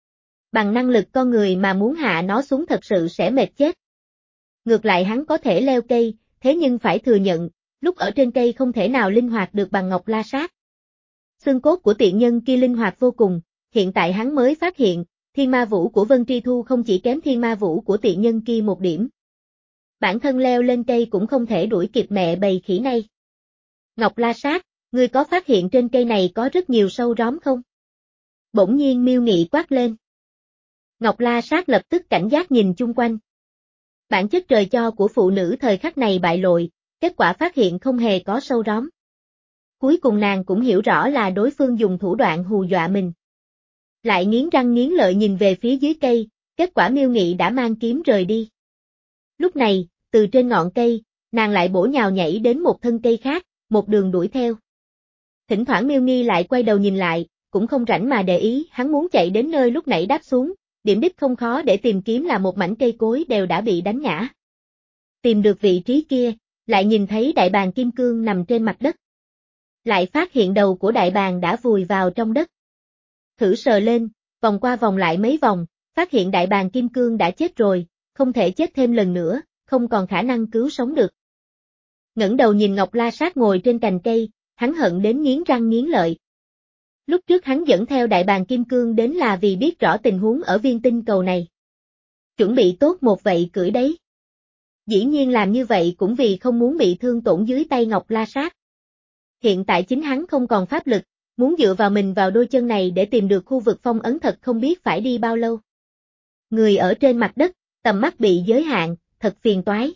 Bằng năng lực con người mà muốn hạ nó xuống thật sự sẽ mệt chết. Ngược lại hắn có thể leo cây, thế nhưng phải thừa nhận, lúc ở trên cây không thể nào linh hoạt được bằng Ngọc La Sát. Xương cốt của tiện nhân kia linh hoạt vô cùng, hiện tại hắn mới phát hiện, thiên ma vũ của Vân Tri Thu không chỉ kém thiên ma vũ của tiện nhân kia một điểm. Bản thân leo lên cây cũng không thể đuổi kịp mẹ bầy khỉ này. Ngọc La Sát, ngươi có phát hiện trên cây này có rất nhiều sâu róm không? Bỗng nhiên Miêu Nghị quát lên. Ngọc La Sát lập tức cảnh giác nhìn chung quanh. Bản chất trời cho của phụ nữ thời khắc này bại lộ, kết quả phát hiện không hề có sâu róm. Cuối cùng nàng cũng hiểu rõ là đối phương dùng thủ đoạn hù dọa mình. Lại nghiến răng nghiến lợi nhìn về phía dưới cây, kết quả Miêu Nghị đã mang kiếm rời đi. Lúc này, từ trên ngọn cây, nàng lại bổ nhào nhảy đến một thân cây khác, một đường đuổi theo. Thỉnh thoảng Miêu Nghi lại quay đầu nhìn lại, cũng không rảnh mà để ý, hắn muốn chạy đến nơi lúc nãy đáp xuống, điểm đích không khó để tìm kiếm là một mảnh cây cối đều đã bị đánh ngã. Tìm được vị trí kia, lại nhìn thấy đại bàng kim cương nằm trên mặt đất. Lại phát hiện đầu của đại bàng đã vùi vào trong đất. Thử sờ lên, vòng qua vòng lại mấy vòng, phát hiện đại bàng kim cương đã chết rồi, không thể chết thêm lần nữa, không còn khả năng cứu sống được. Ngẩng đầu nhìn Ngọc La Sát ngồi trên cành cây, hắn hận đến nghiến răng nghiến lợi. Lúc trước hắn dẫn theo đại bàng kim cương đến là vì biết rõ tình huống ở viên tinh cầu này. Chuẩn bị tốt một vậy cưỡi đấy. Dĩ nhiên làm như vậy cũng vì không muốn bị thương tổn dưới tay Ngọc La Sát. Hiện tại chính hắn không còn pháp lực, muốn dựa vào mình vào đôi chân này để tìm được khu vực phong ấn thật không biết phải đi bao lâu. Người ở trên mặt đất, tầm mắt bị giới hạn, thật phiền toái.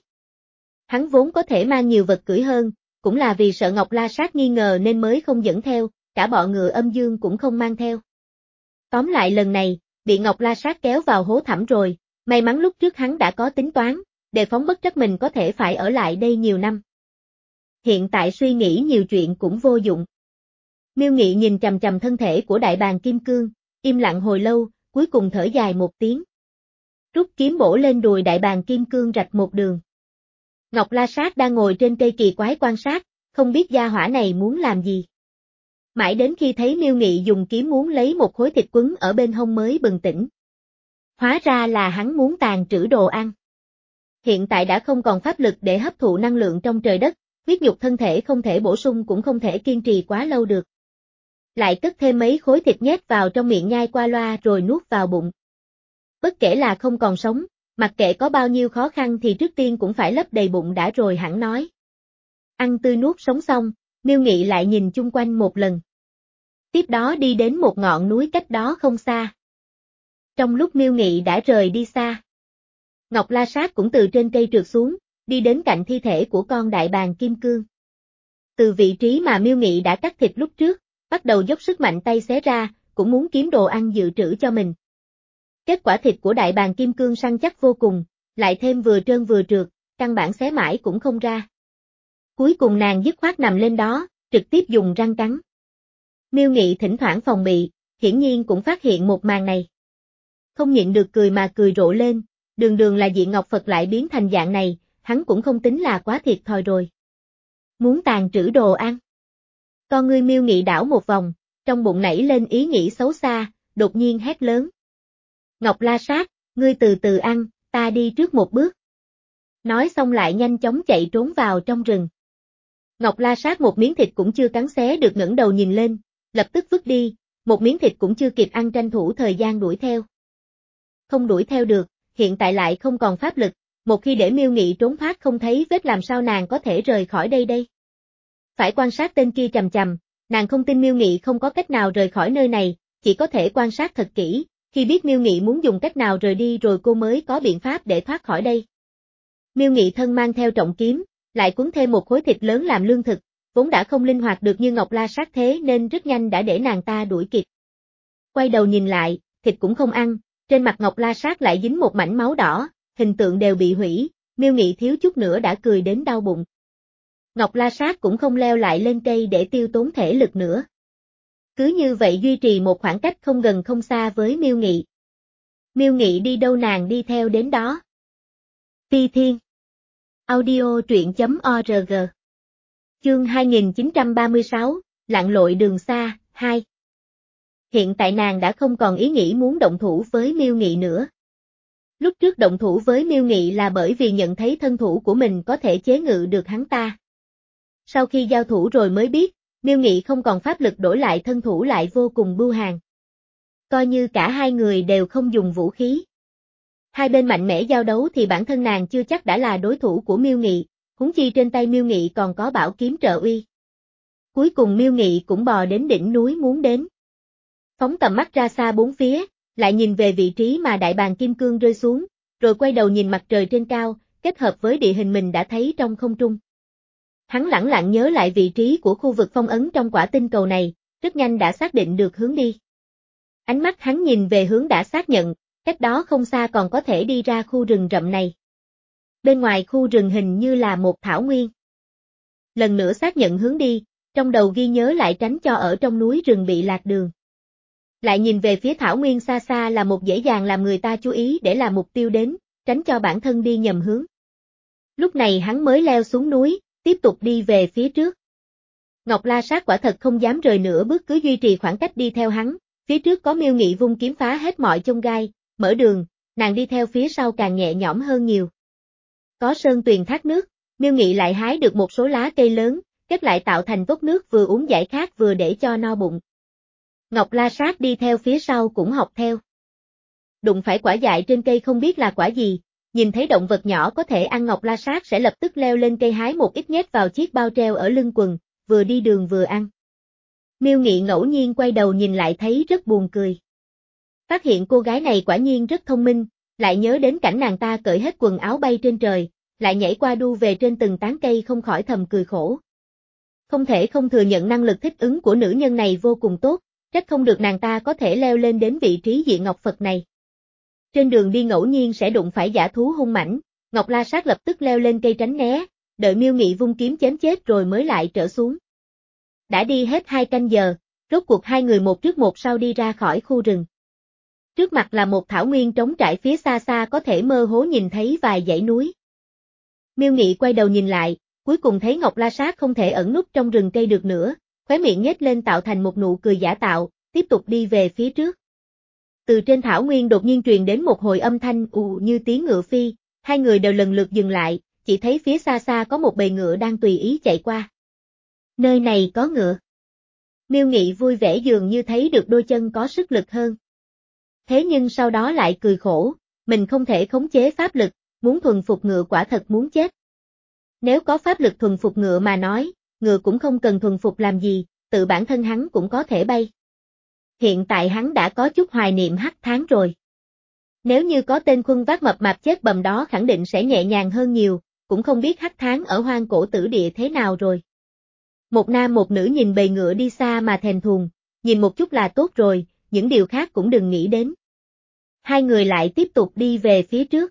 Hắn vốn có thể mang nhiều vật cưỡi hơn, cũng là vì sợ Ngọc La Sát nghi ngờ nên mới không dẫn theo, cả bọ ngựa âm dương cũng không mang theo. Tóm lại lần này, bị Ngọc La Sát kéo vào hố thẳm rồi, may mắn lúc trước hắn đã có tính toán, đề phóng bất trắc mình có thể phải ở lại đây nhiều năm. Hiện tại suy nghĩ nhiều chuyện cũng vô dụng. Miêu Nghị nhìn chằm chằm thân thể của đại bàng kim cương, im lặng hồi lâu, cuối cùng thở dài một tiếng. Rút kiếm bổ lên đùi đại bàng kim cương rạch một đường. Ngọc La Sát đang ngồi trên cây kỳ quái quan sát, không biết gia hỏa này muốn làm gì. Mãi đến khi thấy Miêu Nghị dùng kiếm muốn lấy một khối thịt quấn ở bên hông mới bừng tỉnh. Hóa ra là hắn muốn tàn trữ đồ ăn. Hiện tại đã không còn pháp lực để hấp thụ năng lượng trong trời đất, huyết nhục thân thể không thể bổ sung cũng không thể kiên trì quá lâu được. Lại cất thêm mấy khối thịt nhét vào trong miệng nhai qua loa rồi nuốt vào bụng. Bất kể là không còn sống, mặc kệ có bao nhiêu khó khăn thì trước tiên cũng phải lấp đầy bụng đã rồi hẳn nói. Ăn tươi nuốt sống xong, Miêu Nghị lại nhìn chung quanh một lần. Tiếp đó đi đến một ngọn núi cách đó không xa. Trong lúc Miêu Nghị đã rời đi xa, Ngọc La Sát cũng từ trên cây trượt xuống, đi đến cạnh thi thể của con đại bàng kim cương. Từ vị trí mà Miêu Nghị đã cắt thịt lúc trước, bắt đầu dốc sức mạnh tay xé ra, cũng muốn kiếm đồ ăn dự trữ cho mình. Kết quả thịt của đại bàng kim cương săn chắc vô cùng, lại thêm vừa trơn vừa trượt, căn bản xé mãi cũng không ra. Cuối cùng nàng dứt khoát nằm lên đó, trực tiếp dùng răng cắn. Miêu Nghị thỉnh thoảng phòng bị, hiển nhiên cũng phát hiện một màn này. Không nhịn được cười mà cười rộ lên, đường đường là Diện Ngọc Phật lại biến thành dạng này, hắn cũng không tính là quá thiệt thòi rồi. Muốn tàn trữ đồ ăn. Con ngươi Miêu Nghị đảo một vòng, trong bụng nảy lên ý nghĩ xấu xa, đột nhiên hét lớn. Ngọc La Sát, ngươi từ từ ăn, ta đi trước một bước. Nói xong lại nhanh chóng chạy trốn vào trong rừng. Ngọc La Sát một miếng thịt cũng chưa cắn xé được ngẩng đầu nhìn lên, lập tức vứt đi, một miếng thịt cũng chưa kịp ăn tranh thủ thời gian đuổi theo. Không đuổi theo được, hiện tại lại không còn pháp lực, một khi để Miêu Nghị trốn thoát không thấy vết làm sao nàng có thể rời khỏi đây đây. Phải quan sát tên kia chằm chằm, nàng không tin Miêu Nghị không có cách nào rời khỏi nơi này, chỉ có thể quan sát thật kỹ, khi biết Miêu Nghị muốn dùng cách nào rời đi rồi cô mới có biện pháp để thoát khỏi đây. Miêu Nghị thân mang theo trọng kiếm, lại cuốn thêm một khối thịt lớn làm lương thực, vốn đã không linh hoạt được như Ngọc La Sát thế nên rất nhanh đã để nàng ta đuổi kịp. Quay đầu nhìn lại, thịt cũng không ăn, trên mặt Ngọc La Sát lại dính một mảnh máu đỏ, hình tượng đều bị hủy, Miêu Nghị thiếu chút nữa đã cười đến đau bụng. Ngọc La Sát cũng không leo lại lên cây để tiêu tốn thể lực nữa. Cứ như vậy duy trì một khoảng cách không gần không xa với Miêu Nghị. Miêu Nghị đi đâu nàng đi theo đến đó. Phi Thiên. Audio truyện.org. Chương hai nghìn chín trăm ba mươi sáu, Lặn lội đường xa, hai. Hiện tại nàng đã không còn ý nghĩ muốn động thủ với Miêu Nghị nữa. Lúc trước động thủ với Miêu Nghị là bởi vì nhận thấy thân thủ của mình có thể chế ngự được hắn ta. Sau khi giao thủ rồi mới biết, Miêu Nghị không còn pháp lực đổi lại thân thủ lại vô cùng bưu hàn. Coi như cả hai người đều không dùng vũ khí. Hai bên mạnh mẽ giao đấu thì bản thân nàng chưa chắc đã là đối thủ của Miêu Nghị, huống chi trên tay Miêu Nghị còn có bảo kiếm trợ uy. Cuối cùng Miêu Nghị cũng bò đến đỉnh núi muốn đến. Phóng tầm mắt ra xa bốn phía, lại nhìn về vị trí mà đại bàng kim cương rơi xuống, rồi quay đầu nhìn mặt trời trên cao, kết hợp với địa hình mình đã thấy trong không trung. Hắn lẳng lặng nhớ lại vị trí của khu vực phong ấn trong quả tinh cầu này, rất nhanh đã xác định được hướng đi. Ánh mắt hắn nhìn về hướng đã xác nhận, cách đó không xa còn có thể đi ra khu rừng rậm này. Bên ngoài khu rừng hình như là một thảo nguyên. Lần nữa xác nhận hướng đi, trong đầu ghi nhớ lại tránh cho ở trong núi rừng bị lạc đường. Lại nhìn về phía thảo nguyên xa xa là một dễ dàng làm người ta chú ý để làm mục tiêu đến, tránh cho bản thân đi nhầm hướng. Lúc này hắn mới leo xuống núi, tiếp tục đi về phía trước. Ngọc La Sát quả thật không dám rời nửa bước, cứ duy trì khoảng cách đi theo hắn, phía trước có Miêu Nghị vung kiếm phá hết mọi chông gai, mở đường, nàng đi theo phía sau càng nhẹ nhõm hơn nhiều. Có sơn tuyền thác nước, Miêu Nghị lại hái được một số lá cây lớn, kết lại tạo thành cốc nước vừa uống giải khát vừa để cho no bụng. Ngọc La Sát đi theo phía sau cũng học theo. Đụng phải quả dại trên cây không biết là quả gì, nhìn thấy động vật nhỏ có thể ăn Ngọc La Sát sẽ lập tức leo lên cây hái một ít nhét vào chiếc bao treo ở lưng quần, vừa đi đường vừa ăn. Miêu Nghị ngẫu nhiên quay đầu nhìn lại thấy rất buồn cười. Phát hiện cô gái này quả nhiên rất thông minh, lại nhớ đến cảnh nàng ta cởi hết quần áo bay trên trời, lại nhảy qua đu về trên từng tán cây không khỏi thầm cười khổ. Không thể không thừa nhận năng lực thích ứng của nữ nhân này vô cùng tốt, trách không được nàng ta có thể leo lên đến vị trí diện ngọc Phật này. Trên đường đi ngẫu nhiên sẽ đụng phải dã thú hung mãnh, Ngọc La Sát lập tức leo lên cây tránh né, đợi Miêu Nghị vung kiếm chém chết rồi mới lại trở xuống. Đã đi hết hai canh giờ, rốt cuộc hai người một trước một sau đi ra khỏi khu rừng. Trước mặt là một thảo nguyên trống trải, phía xa xa có thể mơ hồ nhìn thấy vài dãy núi. Miêu Nghị quay đầu nhìn lại, cuối cùng thấy Ngọc La Sát không thể ẩn núp trong rừng cây được nữa, khóe miệng nhếch lên tạo thành một nụ cười giả tạo, tiếp tục đi về phía trước. Từ trên thảo nguyên đột nhiên truyền đến một hồi âm thanh ù như tiếng ngựa phi, hai người đều lần lượt dừng lại, chỉ thấy phía xa xa có một bầy ngựa đang tùy ý chạy qua. Nơi này có ngựa. Miêu Nghị vui vẻ dường như thấy được đôi chân có sức lực hơn. Thế nhưng sau đó lại cười khổ, mình không thể khống chế pháp lực, muốn thuần phục ngựa quả thật muốn chết. Nếu có pháp lực thuần phục ngựa mà nói, ngựa cũng không cần thuần phục làm gì, tự bản thân hắn cũng có thể bay. Hiện tại hắn đã có chút hoài niệm hắc tháng rồi. Nếu như có tên khuân vác mập mạp chết bầm đó khẳng định sẽ nhẹ nhàng hơn nhiều, cũng không biết hắc tháng ở hoang cổ tử địa thế nào rồi. Một nam một nữ nhìn bầy ngựa đi xa mà thèm thuồng, nhìn một chút là tốt rồi, những điều khác cũng đừng nghĩ đến. Hai người lại tiếp tục đi về phía trước.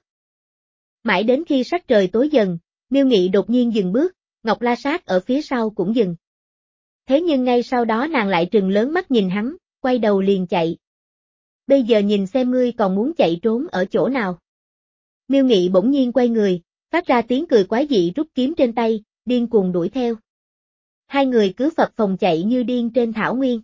Mãi đến khi sắc trời tối dần, Miêu Nghị đột nhiên dừng bước, Ngọc La Sát ở phía sau cũng dừng. Thế nhưng ngay sau đó nàng lại trừng lớn mắt nhìn hắn, quay đầu liền chạy. Bây giờ nhìn xem ngươi còn muốn chạy trốn ở chỗ nào. Miêu Nghị bỗng nhiên quay người, phát ra tiếng cười quái dị rút kiếm trên tay, điên cuồng đuổi theo. Hai người cứ phập phồng chạy như điên trên thảo nguyên.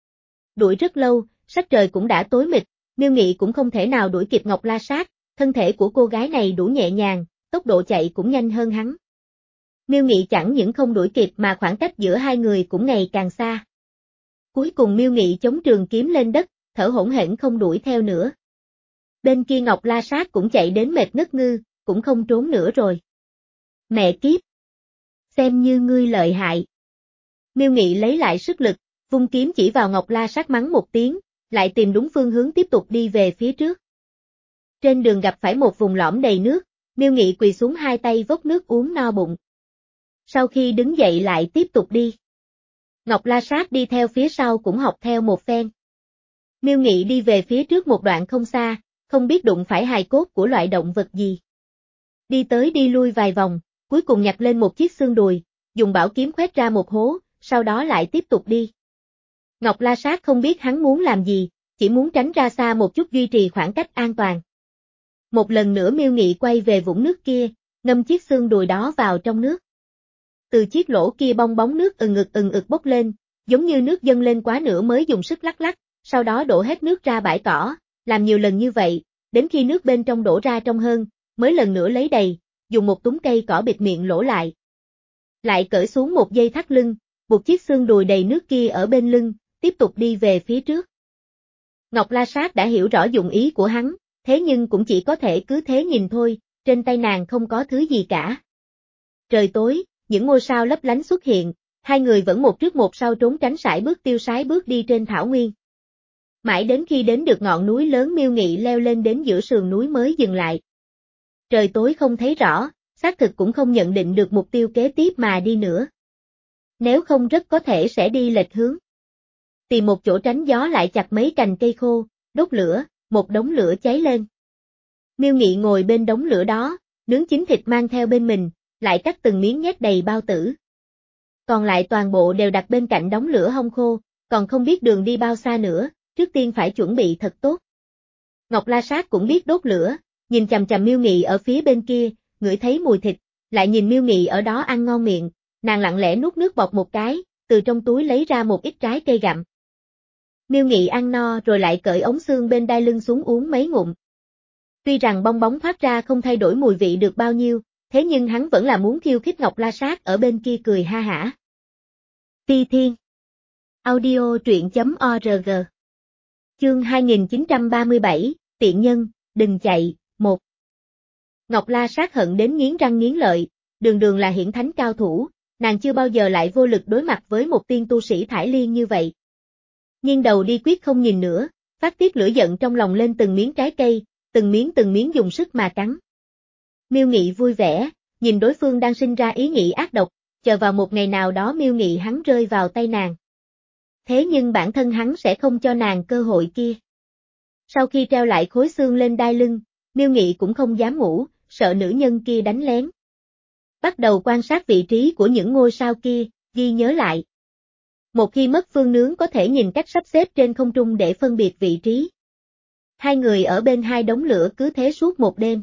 Đuổi rất lâu, sắc trời cũng đã tối mịt, Miêu Nghị cũng không thể nào đuổi kịp Ngọc La Sát, thân thể của cô gái này đủ nhẹ nhàng, tốc độ chạy cũng nhanh hơn hắn. Miêu Nghị chẳng những không đuổi kịp mà khoảng cách giữa hai người cũng ngày càng xa. Cuối cùng Miêu Nghị chống trường kiếm lên đất, thở hổn hển không đuổi theo nữa. Bên kia Ngọc La Sát cũng chạy đến mệt ngất ngư, cũng không trốn nữa rồi. Mẹ kiếp! Xem như ngươi lợi hại. Miêu Nghị lấy lại sức lực, vung kiếm chỉ vào Ngọc La Sát mắng một tiếng, lại tìm đúng phương hướng tiếp tục đi về phía trước. Trên đường gặp phải một vùng lõm đầy nước, Miêu Nghị quỳ xuống hai tay vốc nước uống no bụng. Sau khi đứng dậy lại tiếp tục đi. Ngọc La Sát đi theo phía sau cũng học theo một phen. Miêu Nghị đi về phía trước một đoạn không xa, không biết đụng phải hài cốt của loại động vật gì. Đi tới đi lui vài vòng, cuối cùng nhặt lên một chiếc xương đùi, dùng bảo kiếm khoét ra một hố, sau đó lại tiếp tục đi. Ngọc La Sát không biết hắn muốn làm gì, chỉ muốn tránh ra xa một chút duy trì khoảng cách an toàn. Một lần nữa Miêu Nghị quay về vũng nước kia, ngâm chiếc xương đùi đó vào trong nước. Từ chiếc lỗ kia bong bóng nước ừng ực ừng ực bốc lên, giống như nước dâng lên quá nửa mới dùng sức lắc lắc, sau đó đổ hết nước ra bãi cỏ, làm nhiều lần như vậy, đến khi nước bên trong đổ ra trong hơn, mới lần nữa lấy đầy, dùng một túm cây cỏ bịt miệng lỗ lại. Lại cởi xuống một dây thắt lưng, buộc chiếc xương đùi đầy nước kia ở bên lưng, tiếp tục đi về phía trước. Ngọc La Sát đã hiểu rõ dụng ý của hắn, thế nhưng cũng chỉ có thể cứ thế nhìn thôi, trên tay nàng không có thứ gì cả. Trời tối, những ngôi sao lấp lánh xuất hiện, hai người vẫn một trước một sau trốn tránh sải bước tiêu sái bước đi trên thảo nguyên. Mãi đến khi đến được ngọn núi lớn Miêu Nghị leo lên đến giữa sườn núi mới dừng lại. Trời tối không thấy rõ, xác thực cũng không nhận định được mục tiêu kế tiếp mà đi nữa. Nếu không rất có thể sẽ đi lệch hướng. Tìm một chỗ tránh gió lại chặt mấy cành cây khô, đốt lửa, một đống lửa cháy lên. Miêu Nghị ngồi bên đống lửa đó, nướng chín thịt mang theo bên mình, lại cắt từng miếng nhét đầy bao tử. Còn lại toàn bộ đều đặt bên cạnh đống lửa hong khô, còn không biết đường đi bao xa nữa, trước tiên phải chuẩn bị thật tốt. Ngọc La Sát cũng biết đốt lửa, nhìn chằm chằm Miêu Nghị ở phía bên kia, ngửi thấy mùi thịt, lại nhìn Miêu Nghị ở đó ăn ngon miệng, nàng lặng lẽ nuốt nước bọt một cái, từ trong túi lấy ra một ít trái cây gặm. Miêu Nghị ăn no rồi lại cởi ống xương bên đai lưng xuống uống mấy ngụm. Tuy rằng bong bóng thoát ra không thay đổi mùi vị được bao nhiêu, thế nhưng hắn vẫn là muốn khiêu khích Ngọc La Sát ở bên kia cười ha hả. Phi Thiên Audio truyện chấm org Chương hai nghìn chín trăm ba mươi bảy, Tiện nhân, đừng chạy, một. Ngọc La Sát hận đến nghiến răng nghiến lợi, đường đường là hiển thánh cao thủ, nàng chưa bao giờ lại vô lực đối mặt với một tiên tu sĩ thải liên như vậy. Nghiêng đầu đi quyết không nhìn nữa, phát tiết lửa giận trong lòng lên từng miếng trái cây, từng miếng từng miếng dùng sức mà cắn. Miêu Nghị vui vẻ, nhìn đối phương đang sinh ra ý nghĩ ác độc, chờ vào một ngày nào đó Miêu Nghị hắn rơi vào tay nàng. Thế nhưng bản thân hắn sẽ không cho nàng cơ hội kia. Sau khi treo lại khối xương lên đai lưng, Miêu Nghị cũng không dám ngủ, sợ nữ nhân kia đánh lén. Bắt đầu quan sát vị trí của những ngôi sao kia, ghi nhớ lại. Một khi mất phương nướng có thể nhìn cách sắp xếp trên không trung để phân biệt vị trí. Hai người ở bên hai đống lửa cứ thế suốt một đêm.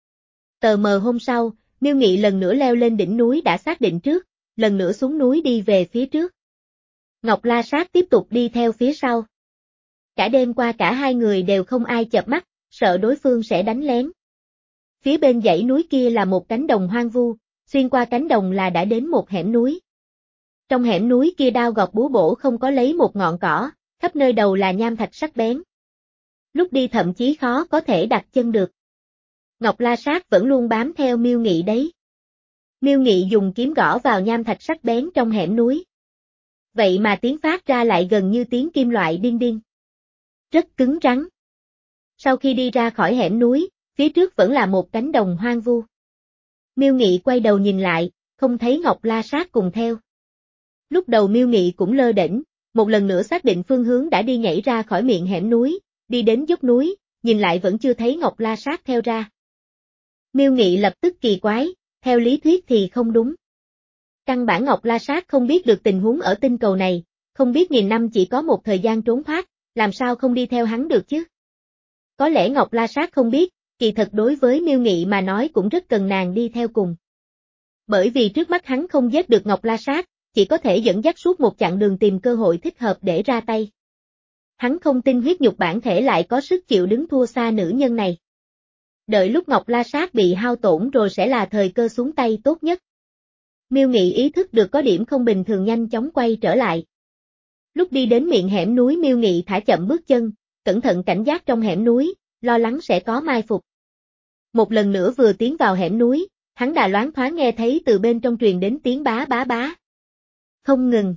Tờ mờ hôm sau, Miêu Nghị lần nữa leo lên đỉnh núi đã xác định trước, lần nữa xuống núi đi về phía trước. Ngọc La Sát tiếp tục đi theo phía sau. Cả đêm qua cả hai người đều không ai chợp mắt, sợ đối phương sẽ đánh lén. Phía bên dãy núi kia là một cánh đồng hoang vu, xuyên qua cánh đồng là đã đến một hẻm núi. Trong hẻm núi kia đao gọt búa bổ không có lấy một ngọn cỏ, khắp nơi đầu là nham thạch sắc bén. Lúc đi thậm chí khó có thể đặt chân được. Ngọc La Sát vẫn luôn bám theo Miêu Nghị đấy. Miêu Nghị dùng kiếm gõ vào nham thạch sắc bén trong hẻm núi. Vậy mà tiếng phát ra lại gần như tiếng kim loại đinh đinh. Rất cứng rắn. Sau khi đi ra khỏi hẻm núi, phía trước vẫn là một cánh đồng hoang vu. Miêu Nghị quay đầu nhìn lại, không thấy Ngọc La Sát cùng theo. Lúc đầu Miêu Nghị cũng lơ đễnh, một lần nữa xác định phương hướng đã đi nhảy ra khỏi miệng hẻm núi, đi đến dốc núi, nhìn lại vẫn chưa thấy Ngọc La Sát theo ra. Miêu Nghị lập tức kỳ quái, theo lý thuyết thì không đúng. Căn bản Ngọc La Sát không biết được tình huống ở tinh cầu này, không biết nghìn năm chỉ có một thời gian trốn thoát, làm sao không đi theo hắn được chứ? Có lẽ Ngọc La Sát không biết, kỳ thật đối với Miêu Nghị mà nói cũng rất cần nàng đi theo cùng. Bởi vì trước mắt hắn không giết được Ngọc La Sát, chỉ có thể dẫn dắt suốt một chặng đường tìm cơ hội thích hợp để ra tay. Hắn không tin huyết nhục bản thể lại có sức chịu đứng thua xa nữ nhân này. Đợi lúc Ngọc La Sát bị hao tổn rồi sẽ là thời cơ xuống tay tốt nhất. Miêu Nghị ý thức được có điểm không bình thường nhanh chóng quay trở lại. Lúc đi đến miệng hẻm núi Miêu Nghị thả chậm bước chân, cẩn thận cảnh giác trong hẻm núi, lo lắng sẽ có mai phục. Một lần nữa vừa tiến vào hẻm núi, hắn đã loáng thoáng nghe thấy từ bên trong truyền đến tiếng bá bá bá. Không ngừng.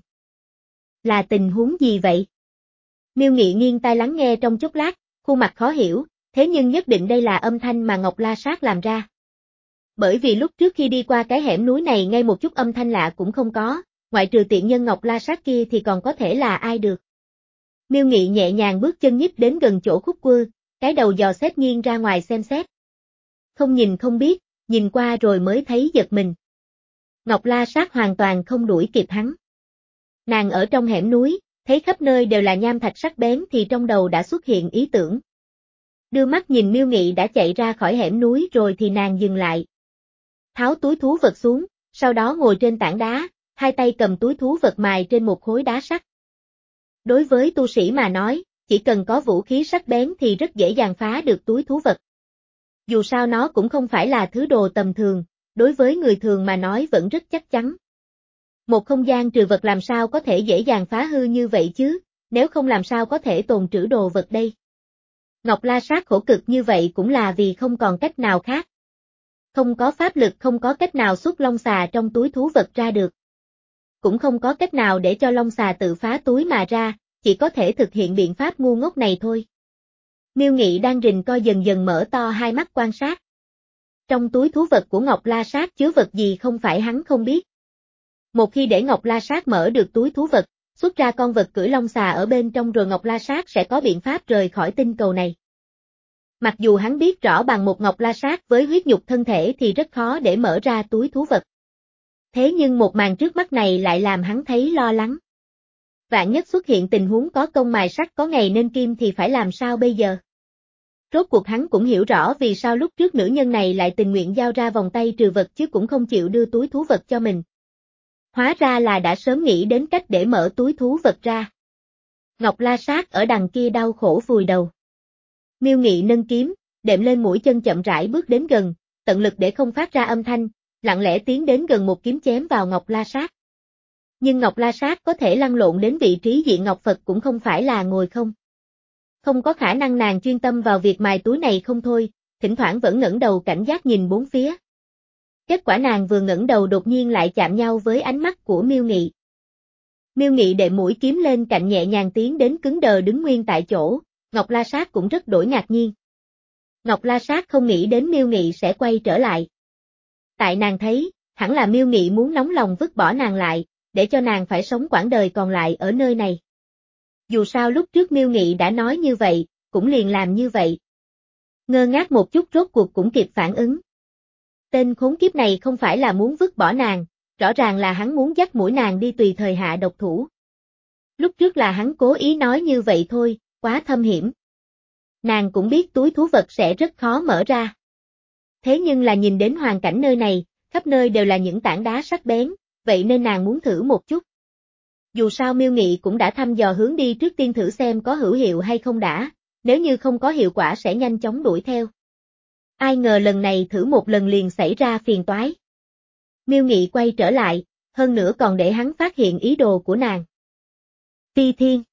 Là tình huống gì vậy? Miêu Nghị nghiêng tai lắng nghe trong chốc lát, khuôn mặt khó hiểu, thế nhưng nhất định đây là âm thanh mà Ngọc La Sát làm ra. Bởi vì lúc trước khi đi qua cái hẻm núi này ngay một chút âm thanh lạ cũng không có, ngoại trừ tiện nhân Ngọc La Sát kia thì còn có thể là ai được. Miêu Nghị nhẹ nhàng bước chân nhích đến gần chỗ khúc cua, cái đầu dò xét nghiêng ra ngoài xem xét. Không nhìn không biết, nhìn qua rồi mới thấy giật mình. Ngọc La Sát hoàn toàn không đuổi kịp hắn. Nàng ở trong hẻm núi, thấy khắp nơi đều là nham thạch sắc bén thì trong đầu đã xuất hiện ý tưởng. Đưa mắt nhìn Miêu Nghị đã chạy ra khỏi hẻm núi rồi thì nàng dừng lại. Tháo túi thú vật xuống, sau đó ngồi trên tảng đá, hai tay cầm túi thú vật mài trên một khối đá sắt. Đối với tu sĩ mà nói, chỉ cần có vũ khí sắc bén thì rất dễ dàng phá được túi thú vật. Dù sao nó cũng không phải là thứ đồ tầm thường, đối với người thường mà nói vẫn rất chắc chắn. Một không gian trừ vật làm sao có thể dễ dàng phá hư như vậy chứ, nếu không làm sao có thể tồn trữ đồ vật đây. Ngọc La Sát khổ cực như vậy cũng là vì không còn cách nào khác. Không có pháp lực không có cách nào xuất long xà trong túi thú vật ra được. Cũng không có cách nào để cho long xà tự phá túi mà ra, chỉ có thể thực hiện biện pháp ngu ngốc này thôi. Miêu Nghị đang rình coi dần dần mở to hai mắt quan sát. Trong túi thú vật của Ngọc La Sát chứa vật gì không phải hắn không biết. Một khi để Ngọc La Sát mở được túi thú vật, xuất ra con vật cưỡi long xà ở bên trong rồi Ngọc La Sát sẽ có biện pháp rời khỏi tinh cầu này. Mặc dù hắn biết rõ bằng một Ngọc La Sát với huyết nhục thân thể thì rất khó để mở ra túi thú vật. Thế nhưng một màn trước mắt này lại làm hắn thấy lo lắng. Vạn nhất xuất hiện tình huống có công mài sắt có ngày nên kim thì phải làm sao bây giờ? Rốt cuộc hắn cũng hiểu rõ vì sao lúc trước nữ nhân này lại tình nguyện giao ra vòng tay trừ vật chứ cũng không chịu đưa túi thú vật cho mình. Hóa ra là đã sớm nghĩ đến cách để mở túi thú vật ra. Ngọc La Sát ở đằng kia đau khổ vùi đầu. Miêu Nghị nâng kiếm, đệm lên mũi chân chậm rãi bước đến gần, tận lực để không phát ra âm thanh, lặng lẽ tiến đến gần một kiếm chém vào Ngọc La Sát. Nhưng Ngọc La Sát có thể lăn lộn đến vị trí diện Ngọc Phật cũng không phải là ngồi không. Không có khả năng nàng chuyên tâm vào việc mài túi này không thôi, thỉnh thoảng vẫn ngẩng đầu cảnh giác nhìn bốn phía. Kết quả nàng vừa ngẩng đầu đột nhiên lại chạm nhau với ánh mắt của Miêu Nghị. Miêu Nghị đệm mũi kiếm lên cạnh nhẹ nhàng tiến đến cứng đờ đứng nguyên tại chỗ, Ngọc La Sát cũng rất đổi ngạc nhiên. Ngọc La Sát không nghĩ đến Miêu Nghị sẽ quay trở lại. Tại nàng thấy, hẳn là Miêu Nghị muốn nóng lòng vứt bỏ nàng lại, để cho nàng phải sống quãng đời còn lại ở nơi này. Dù sao lúc trước Miêu Nghị đã nói như vậy, cũng liền làm như vậy. Ngơ ngác một chút rốt cuộc cũng kịp phản ứng. Tên khốn kiếp này không phải là muốn vứt bỏ nàng, rõ ràng là hắn muốn dắt mũi nàng đi tùy thời hạ độc thủ. Lúc trước là hắn cố ý nói như vậy thôi, quá thâm hiểm. Nàng cũng biết túi thú vật sẽ rất khó mở ra. Thế nhưng là nhìn đến hoàn cảnh nơi này, khắp nơi đều là những tảng đá sắc bén, vậy nên nàng muốn thử một chút. Dù sao Miêu Nghị cũng đã thăm dò hướng đi trước tiên thử xem có hữu hiệu hay không đã, nếu như không có hiệu quả sẽ nhanh chóng đuổi theo. Ai ngờ lần này thử một lần liền xảy ra phiền toái. Miêu Nghị quay trở lại, hơn nữa còn để hắn phát hiện ý đồ của nàng. Phi Thiên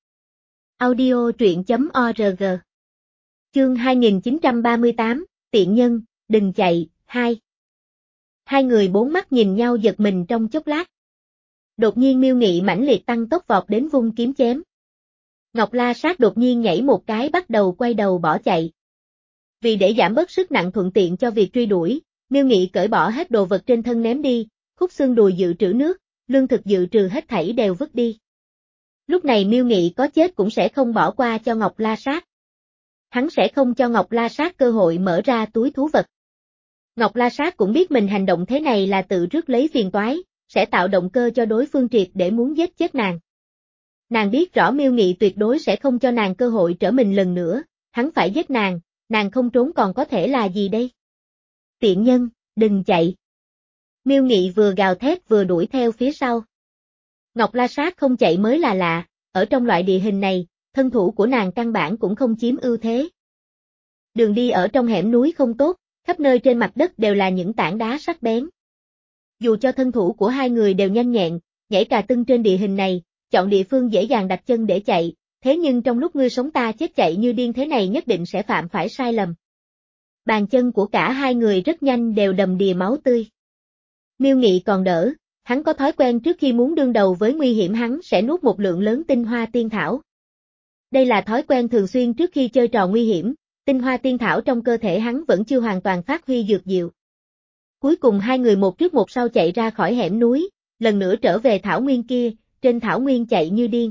Audio truyện chấm org Chương hai nghìn chín trăm ba mươi tám, Tiện nhân, đừng chạy, hai. Hai người bốn mắt nhìn nhau giật mình trong chốc lát. Đột nhiên Miêu Nghị mãnh liệt tăng tốc vọt đến vung kiếm chém. Ngọc La Sát đột nhiên nhảy một cái bắt đầu quay đầu bỏ chạy. Vì để giảm bớt sức nặng thuận tiện cho việc truy đuổi, Miêu Nghị cởi bỏ hết đồ vật trên thân ném đi, khúc xương đùi dự trữ nước, lương thực dự trừ hết thảy đều vứt đi. Lúc này Miêu Nghị có chết cũng sẽ không bỏ qua cho Ngọc La Sát. Hắn sẽ không cho Ngọc La Sát cơ hội mở ra túi thú vật. Ngọc La Sát cũng biết mình hành động thế này là tự rước lấy phiền toái, sẽ tạo động cơ cho đối phương triệt để muốn giết chết nàng. Nàng biết rõ Miêu Nghị tuyệt đối sẽ không cho nàng cơ hội trở mình lần nữa, hắn phải giết nàng, nàng không trốn còn có thể là gì đây? Tiện nhân, đừng chạy. Miêu Nghị vừa gào thét vừa đuổi theo phía sau. Ngọc La Sát không chạy mới là lạ, ở trong loại địa hình này, thân thủ của nàng căn bản cũng không chiếm ưu thế. Đường đi ở trong hẻm núi không tốt, khắp nơi trên mặt đất đều là những tảng đá sắc bén. Dù cho thân thủ của hai người đều nhanh nhẹn, nhảy cà tưng trên địa hình này, chọn địa phương dễ dàng đặt chân để chạy, thế nhưng trong lúc ngươi sống ta chết chạy như điên thế này nhất định sẽ phạm phải sai lầm. Bàn chân của cả hai người rất nhanh đều đầm đìa máu tươi. Miêu Nghị còn đỡ, hắn có thói quen trước khi muốn đương đầu với nguy hiểm hắn sẽ nuốt một lượng lớn tinh hoa tiên thảo. Đây là thói quen thường xuyên trước khi chơi trò nguy hiểm, tinh hoa tiên thảo trong cơ thể hắn vẫn chưa hoàn toàn phát huy dược diệu. Cuối cùng hai người một trước một sau chạy ra khỏi hẻm núi, lần nữa trở về thảo nguyên kia, trên thảo nguyên chạy như điên.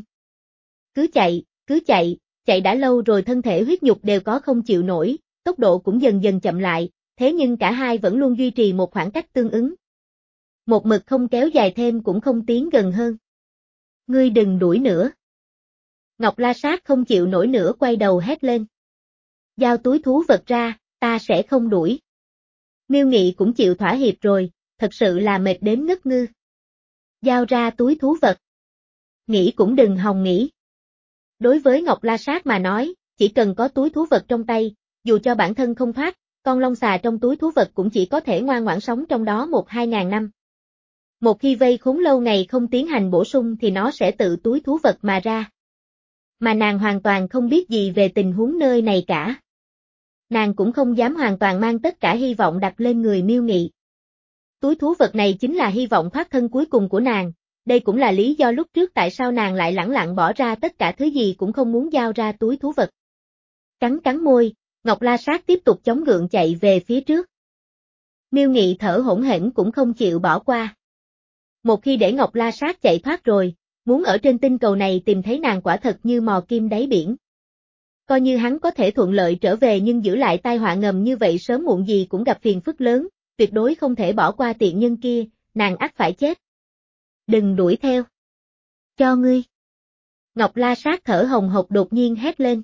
Cứ chạy, cứ chạy, chạy đã lâu rồi thân thể huyết nhục đều có không chịu nổi, tốc độ cũng dần dần chậm lại, thế nhưng cả hai vẫn luôn duy trì một khoảng cách tương ứng. Một mực không kéo dài thêm cũng không tiến gần hơn. Ngươi đừng đuổi nữa. Ngọc La Sát không chịu nổi nữa quay đầu hét lên. Giao túi thú vật ra, ta sẽ không đuổi. Miêu Nghị cũng chịu thỏa hiệp rồi, thật sự là mệt đến ngất ngư. Giao ra túi thú vật. Nghĩ cũng đừng hòng nghĩ. Đối với Ngọc La Sát mà nói, chỉ cần có túi thú vật trong tay, dù cho bản thân không thoát, con long xà trong túi thú vật cũng chỉ có thể ngoan ngoãn sống trong đó một hai ngàn năm. Một khi vây khốn lâu ngày không tiến hành bổ sung thì nó sẽ tự túi thú vật mà ra. Mà nàng hoàn toàn không biết gì về tình huống nơi này cả. Nàng cũng không dám hoàn toàn mang tất cả hy vọng đặt lên người Miêu Nghị. Túi thú vật này chính là hy vọng thoát thân cuối cùng của nàng, đây cũng là lý do lúc trước tại sao nàng lại lẳng lặng bỏ ra tất cả thứ gì cũng không muốn giao ra túi thú vật. Cắn cắn môi, Ngọc La Sát tiếp tục chống gượng chạy về phía trước. Miêu Nghị thở hổn hển cũng không chịu bỏ qua. Một khi để Ngọc La Sát chạy thoát rồi, muốn ở trên tinh cầu này tìm thấy nàng quả thật như mò kim đáy biển. Coi như hắn có thể thuận lợi trở về nhưng giữ lại tai họa ngầm như vậy sớm muộn gì cũng gặp phiền phức lớn, tuyệt đối không thể bỏ qua tiện nhân kia, nàng ắt phải chết. Đừng đuổi theo. Cho ngươi. Ngọc La Sát thở hồng hộc đột nhiên hét lên.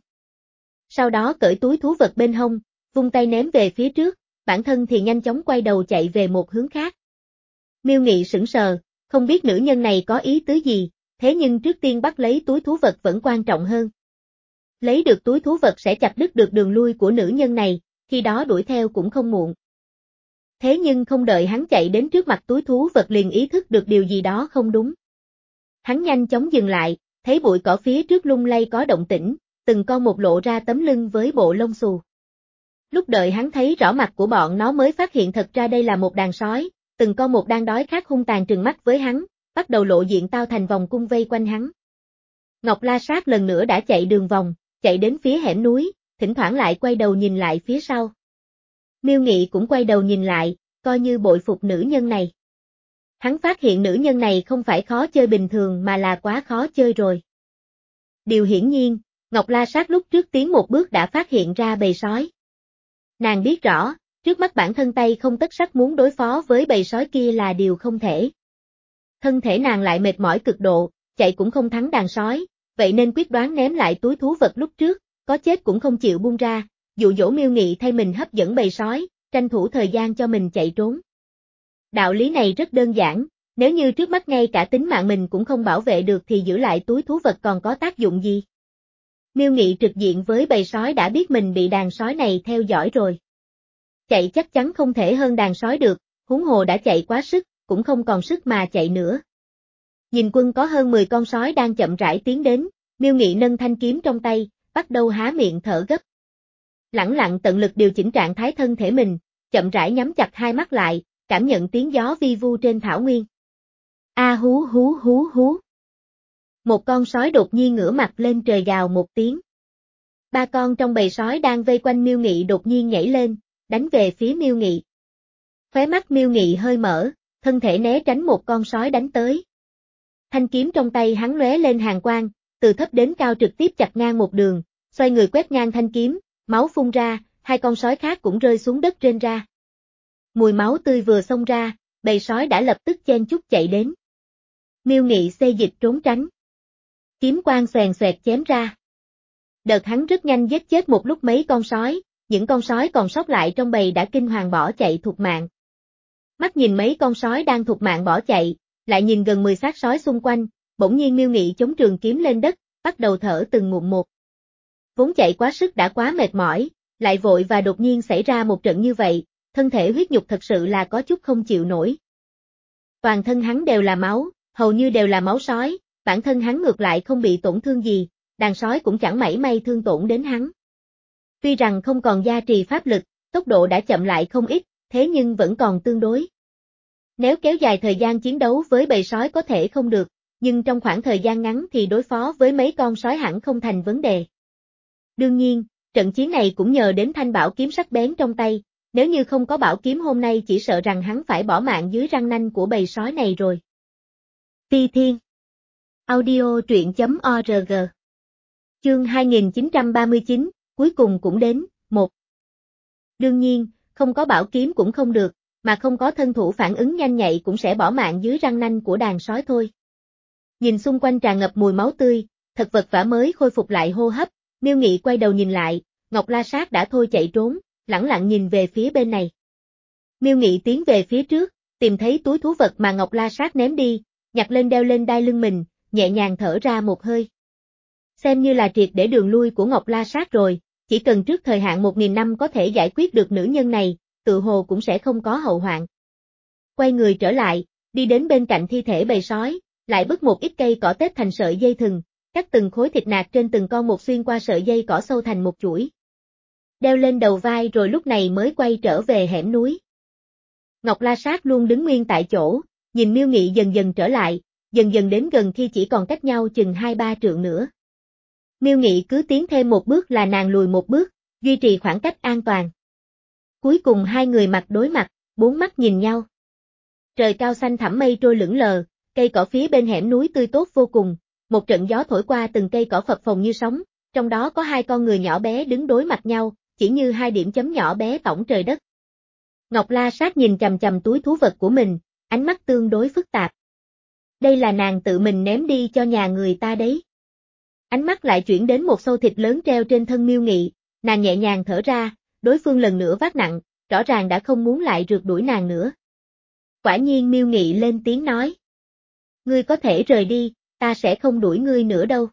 Sau đó cởi túi thú vật bên hông, vung tay ném về phía trước, bản thân thì nhanh chóng quay đầu chạy về một hướng khác. Miêu Nghị sững sờ, không biết nữ nhân này có ý tứ gì, thế nhưng trước tiên bắt lấy túi thú vật vẫn quan trọng hơn. Lấy được túi thú vật sẽ chặt đứt được đường lui của nữ nhân này, khi đó đuổi theo cũng không muộn. Thế nhưng không đợi hắn chạy đến trước mặt túi thú vật liền ý thức được điều gì đó không đúng. Hắn nhanh chóng dừng lại, thấy bụi cỏ phía trước lung lay có động tĩnh, từng con một lộ ra tấm lưng với bộ lông xù. Lúc đợi hắn thấy rõ mặt của bọn nó mới phát hiện thật ra đây là một đàn sói, từng con một đang đói khát hung tàn trừng mắt với hắn, bắt đầu lộ diện tao thành vòng cung vây quanh hắn. Ngọc La Sát lần nữa đã chạy đường vòng, chạy đến phía hẻm núi, thỉnh thoảng lại quay đầu nhìn lại phía sau. Miêu Nghị cũng quay đầu nhìn lại, coi như bội phục nữ nhân này. Hắn phát hiện nữ nhân này không phải khó chơi bình thường mà là quá khó chơi rồi. Điều hiển nhiên, Ngọc La Sát lúc trước tiến một bước đã phát hiện ra bầy sói. Nàng biết rõ, trước mắt bản thân tay không tất sắt muốn đối phó với bầy sói kia là điều không thể. Thân thể nàng lại mệt mỏi cực độ, chạy cũng không thắng đàn sói, vậy nên quyết đoán ném lại túi thú vật lúc trước, có chết cũng không chịu buông ra, dụ dỗ Miêu Nghị thay mình hấp dẫn bầy sói, tranh thủ thời gian cho mình chạy trốn. Đạo lý này rất đơn giản, nếu như trước mắt ngay cả tính mạng mình cũng không bảo vệ được thì giữ lại túi thú vật còn có tác dụng gì? Miêu Nghị trực diện với bầy sói đã biết mình bị đàn sói này theo dõi rồi. Chạy chắc chắn không thể hơn đàn sói được, huống hồ đã chạy quá sức, cũng không còn sức mà chạy nữa. Nhìn quân có hơn mười con sói đang chậm rãi tiến đến, Miêu Nghị nâng thanh kiếm trong tay, bắt đầu há miệng thở gấp. Lẳng lặng tận lực điều chỉnh trạng thái thân thể mình, chậm rãi nhắm chặt hai mắt lại, cảm nhận tiếng gió vi vu trên thảo nguyên. A hú hú hú hú. Một con sói đột nhiên ngửa mặt lên trời gào một tiếng. Ba con trong bầy sói đang vây quanh Miêu Nghị đột nhiên nhảy lên, đánh về phía Miêu Nghị. Khóe mắt Miêu Nghị hơi mở, thân thể né tránh một con sói đánh tới. Thanh kiếm trong tay hắn lóe lên hàn quang, từ thấp đến cao trực tiếp chặt ngang một đường, xoay người quét ngang thanh kiếm, máu phun ra, hai con sói khác cũng rơi xuống đất rên ra. Mùi máu tươi vừa xông ra, bầy sói đã lập tức chen chúc chạy đến. Miêu Nghị xê dịch trốn tránh. Kiếm quang xoèn xoẹt chém ra. Đợt hắn rất nhanh giết chết một lúc mấy con sói, những con sói còn sót lại trong bầy đã kinh hoàng bỏ chạy thục mạng. Mắt nhìn mấy con sói đang thục mạng bỏ chạy, lại nhìn gần mười xác sói xung quanh, bỗng nhiên Miêu Nghị chống trường kiếm lên đất, bắt đầu thở từng ngụm một. Vốn chạy quá sức đã quá mệt mỏi, lại vội và đột nhiên xảy ra một trận như vậy, thân thể huyết nhục thật sự là có chút không chịu nổi. Toàn thân hắn đều là máu, hầu như đều là máu sói, bản thân hắn ngược lại không bị tổn thương gì, đàn sói cũng chẳng mảy may thương tổn đến hắn. Tuy rằng không còn gia trì pháp lực, tốc độ đã chậm lại không ít, thế nhưng vẫn còn tương đối. Nếu kéo dài thời gian chiến đấu với bầy sói có thể không được, nhưng trong khoảng thời gian ngắn thì đối phó với mấy con sói hẳn không thành vấn đề. Đương nhiên, trận chiến này cũng nhờ đến thanh bảo kiếm sắc bén trong tay, nếu như không có bảo kiếm hôm nay chỉ sợ rằng hắn phải bỏ mạng dưới răng nanh của bầy sói này rồi. Ti Thiên Audio truyện chấm org Chương hai nghìn chín trăm ba mươi chín, cuối cùng cũng đến, một. Đương nhiên, không có bảo kiếm cũng không được, mà không có thân thủ phản ứng nhanh nhạy cũng sẽ bỏ mạng dưới răng nanh của đàn sói thôi. Nhìn xung quanh tràn ngập mùi máu tươi, thật vật vã mới khôi phục lại hô hấp, Miêu Nghị quay đầu nhìn lại, Ngọc La Sát đã thôi chạy trốn, lẳng lặng nhìn về phía bên này. Miêu Nghị tiến về phía trước, tìm thấy túi thú vật mà Ngọc La Sát ném đi, nhặt lên đeo lên đai lưng mình, nhẹ nhàng thở ra một hơi. Xem như là triệt để đường lui của Ngọc La Sát rồi, chỉ cần trước thời hạn một nghìn năm có thể giải quyết được nữ nhân này, tự hồ cũng sẽ không có hậu hoạn. Quay người trở lại, đi đến bên cạnh thi thể bầy sói, lại bứt một ít cây cỏ tết thành sợi dây thừng, cắt từng khối thịt nạc trên từng con một xuyên qua sợi dây cỏ sâu thành một chuỗi. Đeo lên đầu vai rồi lúc này mới quay trở về hẻm núi. Ngọc La Sát luôn đứng nguyên tại chỗ, nhìn Miêu Nghị dần dần trở lại, dần dần đến gần khi chỉ còn cách nhau chừng hai ba trượng nữa. Miêu Nghị cứ tiến thêm một bước là nàng lùi một bước, duy trì khoảng cách an toàn. Cuối cùng hai người mặt đối mặt, bốn mắt nhìn nhau. Trời cao xanh thẳm mây trôi lững lờ, cây cỏ phía bên hẻm núi tươi tốt vô cùng, một trận gió thổi qua từng cây cỏ phập phồng như sóng, trong đó có hai con người nhỏ bé đứng đối mặt nhau, chỉ như hai điểm chấm nhỏ bé tổng trời đất. Ngọc La Sát nhìn chằm chằm túi thú vật của mình, ánh mắt tương đối phức tạp. Đây là nàng tự mình ném đi cho nhà người ta đấy. Ánh mắt lại chuyển đến một xâu thịt lớn treo trên thân Miêu Nghị, nàng nhẹ nhàng thở ra, đối phương lần nữa vác nặng, rõ ràng đã không muốn lại rượt đuổi nàng nữa. Quả nhiên Miêu Nghị lên tiếng nói. Ngươi có thể rời đi, ta sẽ không đuổi ngươi nữa đâu.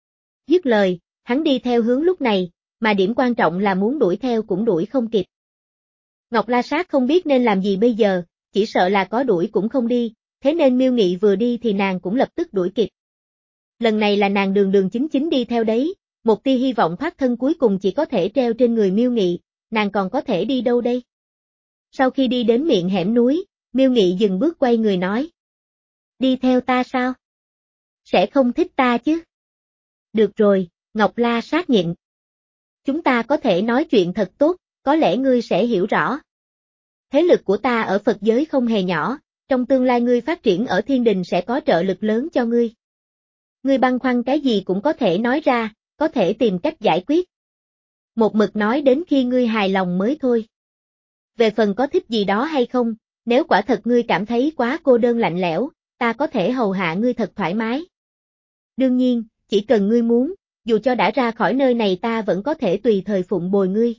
Dứt lời, hắn đi theo hướng lúc này, mà điểm quan trọng là muốn đuổi theo cũng đuổi không kịp. Ngọc La Sát không biết nên làm gì bây giờ, chỉ sợ là có đuổi cũng không đi, thế nên Miêu Nghị vừa đi thì nàng cũng lập tức đuổi kịp. Lần này là nàng đường đường chính chính đi theo đấy, một tia hy vọng thoát thân cuối cùng chỉ có thể treo trên người Miêu Nghị, nàng còn có thể đi đâu đây? Sau khi đi đến miệng hẻm núi, Miêu Nghị dừng bước quay người nói. Đi theo ta sao? Sẽ không thích ta chứ? Được rồi, Ngọc La Sát nhịn. Chúng ta có thể nói chuyện thật tốt, có lẽ ngươi sẽ hiểu rõ. Thế lực của ta ở Phật giới không hề nhỏ, trong tương lai ngươi phát triển ở thiên đình sẽ có trợ lực lớn cho ngươi. Ngươi băn khoăn cái gì cũng có thể nói ra, có thể tìm cách giải quyết. Một mực nói đến khi ngươi hài lòng mới thôi. Về phần có thích gì đó hay không, nếu quả thật ngươi cảm thấy quá cô đơn lạnh lẽo, ta có thể hầu hạ ngươi thật thoải mái. Đương nhiên, chỉ cần ngươi muốn, dù cho đã ra khỏi nơi này ta vẫn có thể tùy thời phụng bồi ngươi.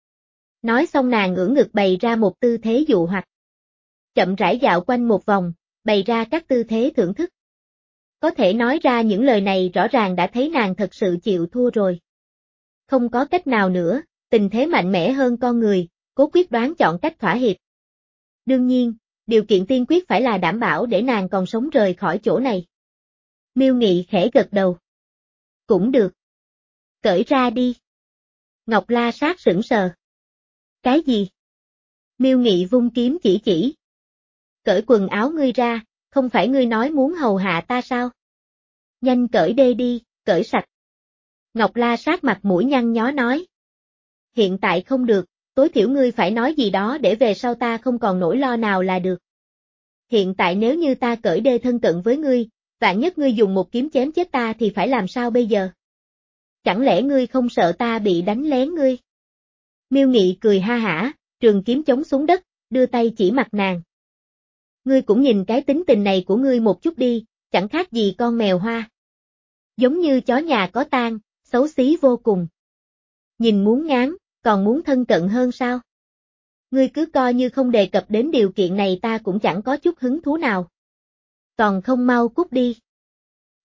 Nói xong nàng ưỡn ngực bày ra một tư thế dụ hoặc. Chậm rãi dạo quanh một vòng, bày ra các tư thế thưởng thức. Có thể nói ra những lời này rõ ràng đã thấy nàng thật sự chịu thua rồi. Không có cách nào nữa, tình thế mạnh mẽ hơn con người, cố quyết đoán chọn cách thỏa hiệp. Đương nhiên, điều kiện tiên quyết phải là đảm bảo để nàng còn sống rời khỏi chỗ này. Miêu Nghị khẽ gật đầu. Cũng được. Cởi ra đi. Ngọc La Sát sững sờ. Cái gì? Miêu Nghị vung kiếm chỉ chỉ. Cởi quần áo ngươi ra, không phải ngươi nói muốn hầu hạ ta sao? Nhanh cởi đê đi, cởi sạch. Ngọc La Sát mặt mũi nhăn nhó nói. Hiện tại không được, tối thiểu ngươi phải nói gì đó để về sau ta không còn nỗi lo nào là được. Hiện tại nếu như ta cởi đê thân cận với ngươi, vạn nhất ngươi dùng một kiếm chém chết ta thì phải làm sao bây giờ? Chẳng lẽ ngươi không sợ ta bị đánh lén ngươi? Miêu Nghị cười ha hả, trường kiếm chống xuống đất, đưa tay chỉ mặt nàng. Ngươi cũng nhìn cái tính tình này của ngươi một chút đi, chẳng khác gì con mèo hoa. Giống như chó nhà có tang, xấu xí vô cùng. Nhìn muốn ngán, còn muốn thân cận hơn sao? Ngươi cứ coi như không đề cập đến điều kiện này ta cũng chẳng có chút hứng thú nào. Còn không mau cút đi.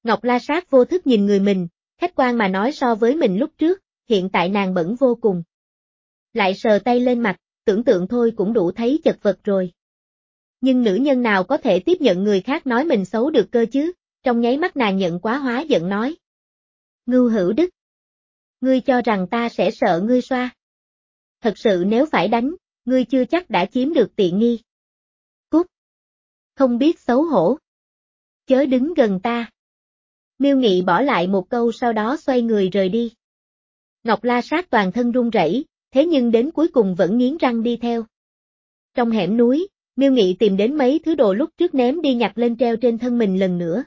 Ngọc La Sát vô thức nhìn người mình, khách quan mà nói so với mình lúc trước, hiện tại nàng bẩn vô cùng. Lại sờ tay lên mặt, tưởng tượng thôi cũng đủ thấy chật vật rồi. Nhưng nữ nhân nào có thể tiếp nhận người khác nói mình xấu được cơ chứ, trong nháy mắt nàng nhận quá hóa giận nói. Ngưu Hữu Đức. Ngươi cho rằng ta sẽ sợ ngươi xoa. Thật sự nếu phải đánh, ngươi chưa chắc đã chiếm được tiện nghi. Cút. Không biết xấu hổ. Chớ đứng gần ta. Miêu Nghị bỏ lại một câu sau đó xoay người rời đi. Ngọc La Sát toàn thân run rẩy, thế nhưng đến cuối cùng vẫn nghiến răng đi theo. Trong hẻm núi, Miêu Nghị tìm đến mấy thứ đồ lúc trước ném đi nhặt lên treo trên thân mình lần nữa.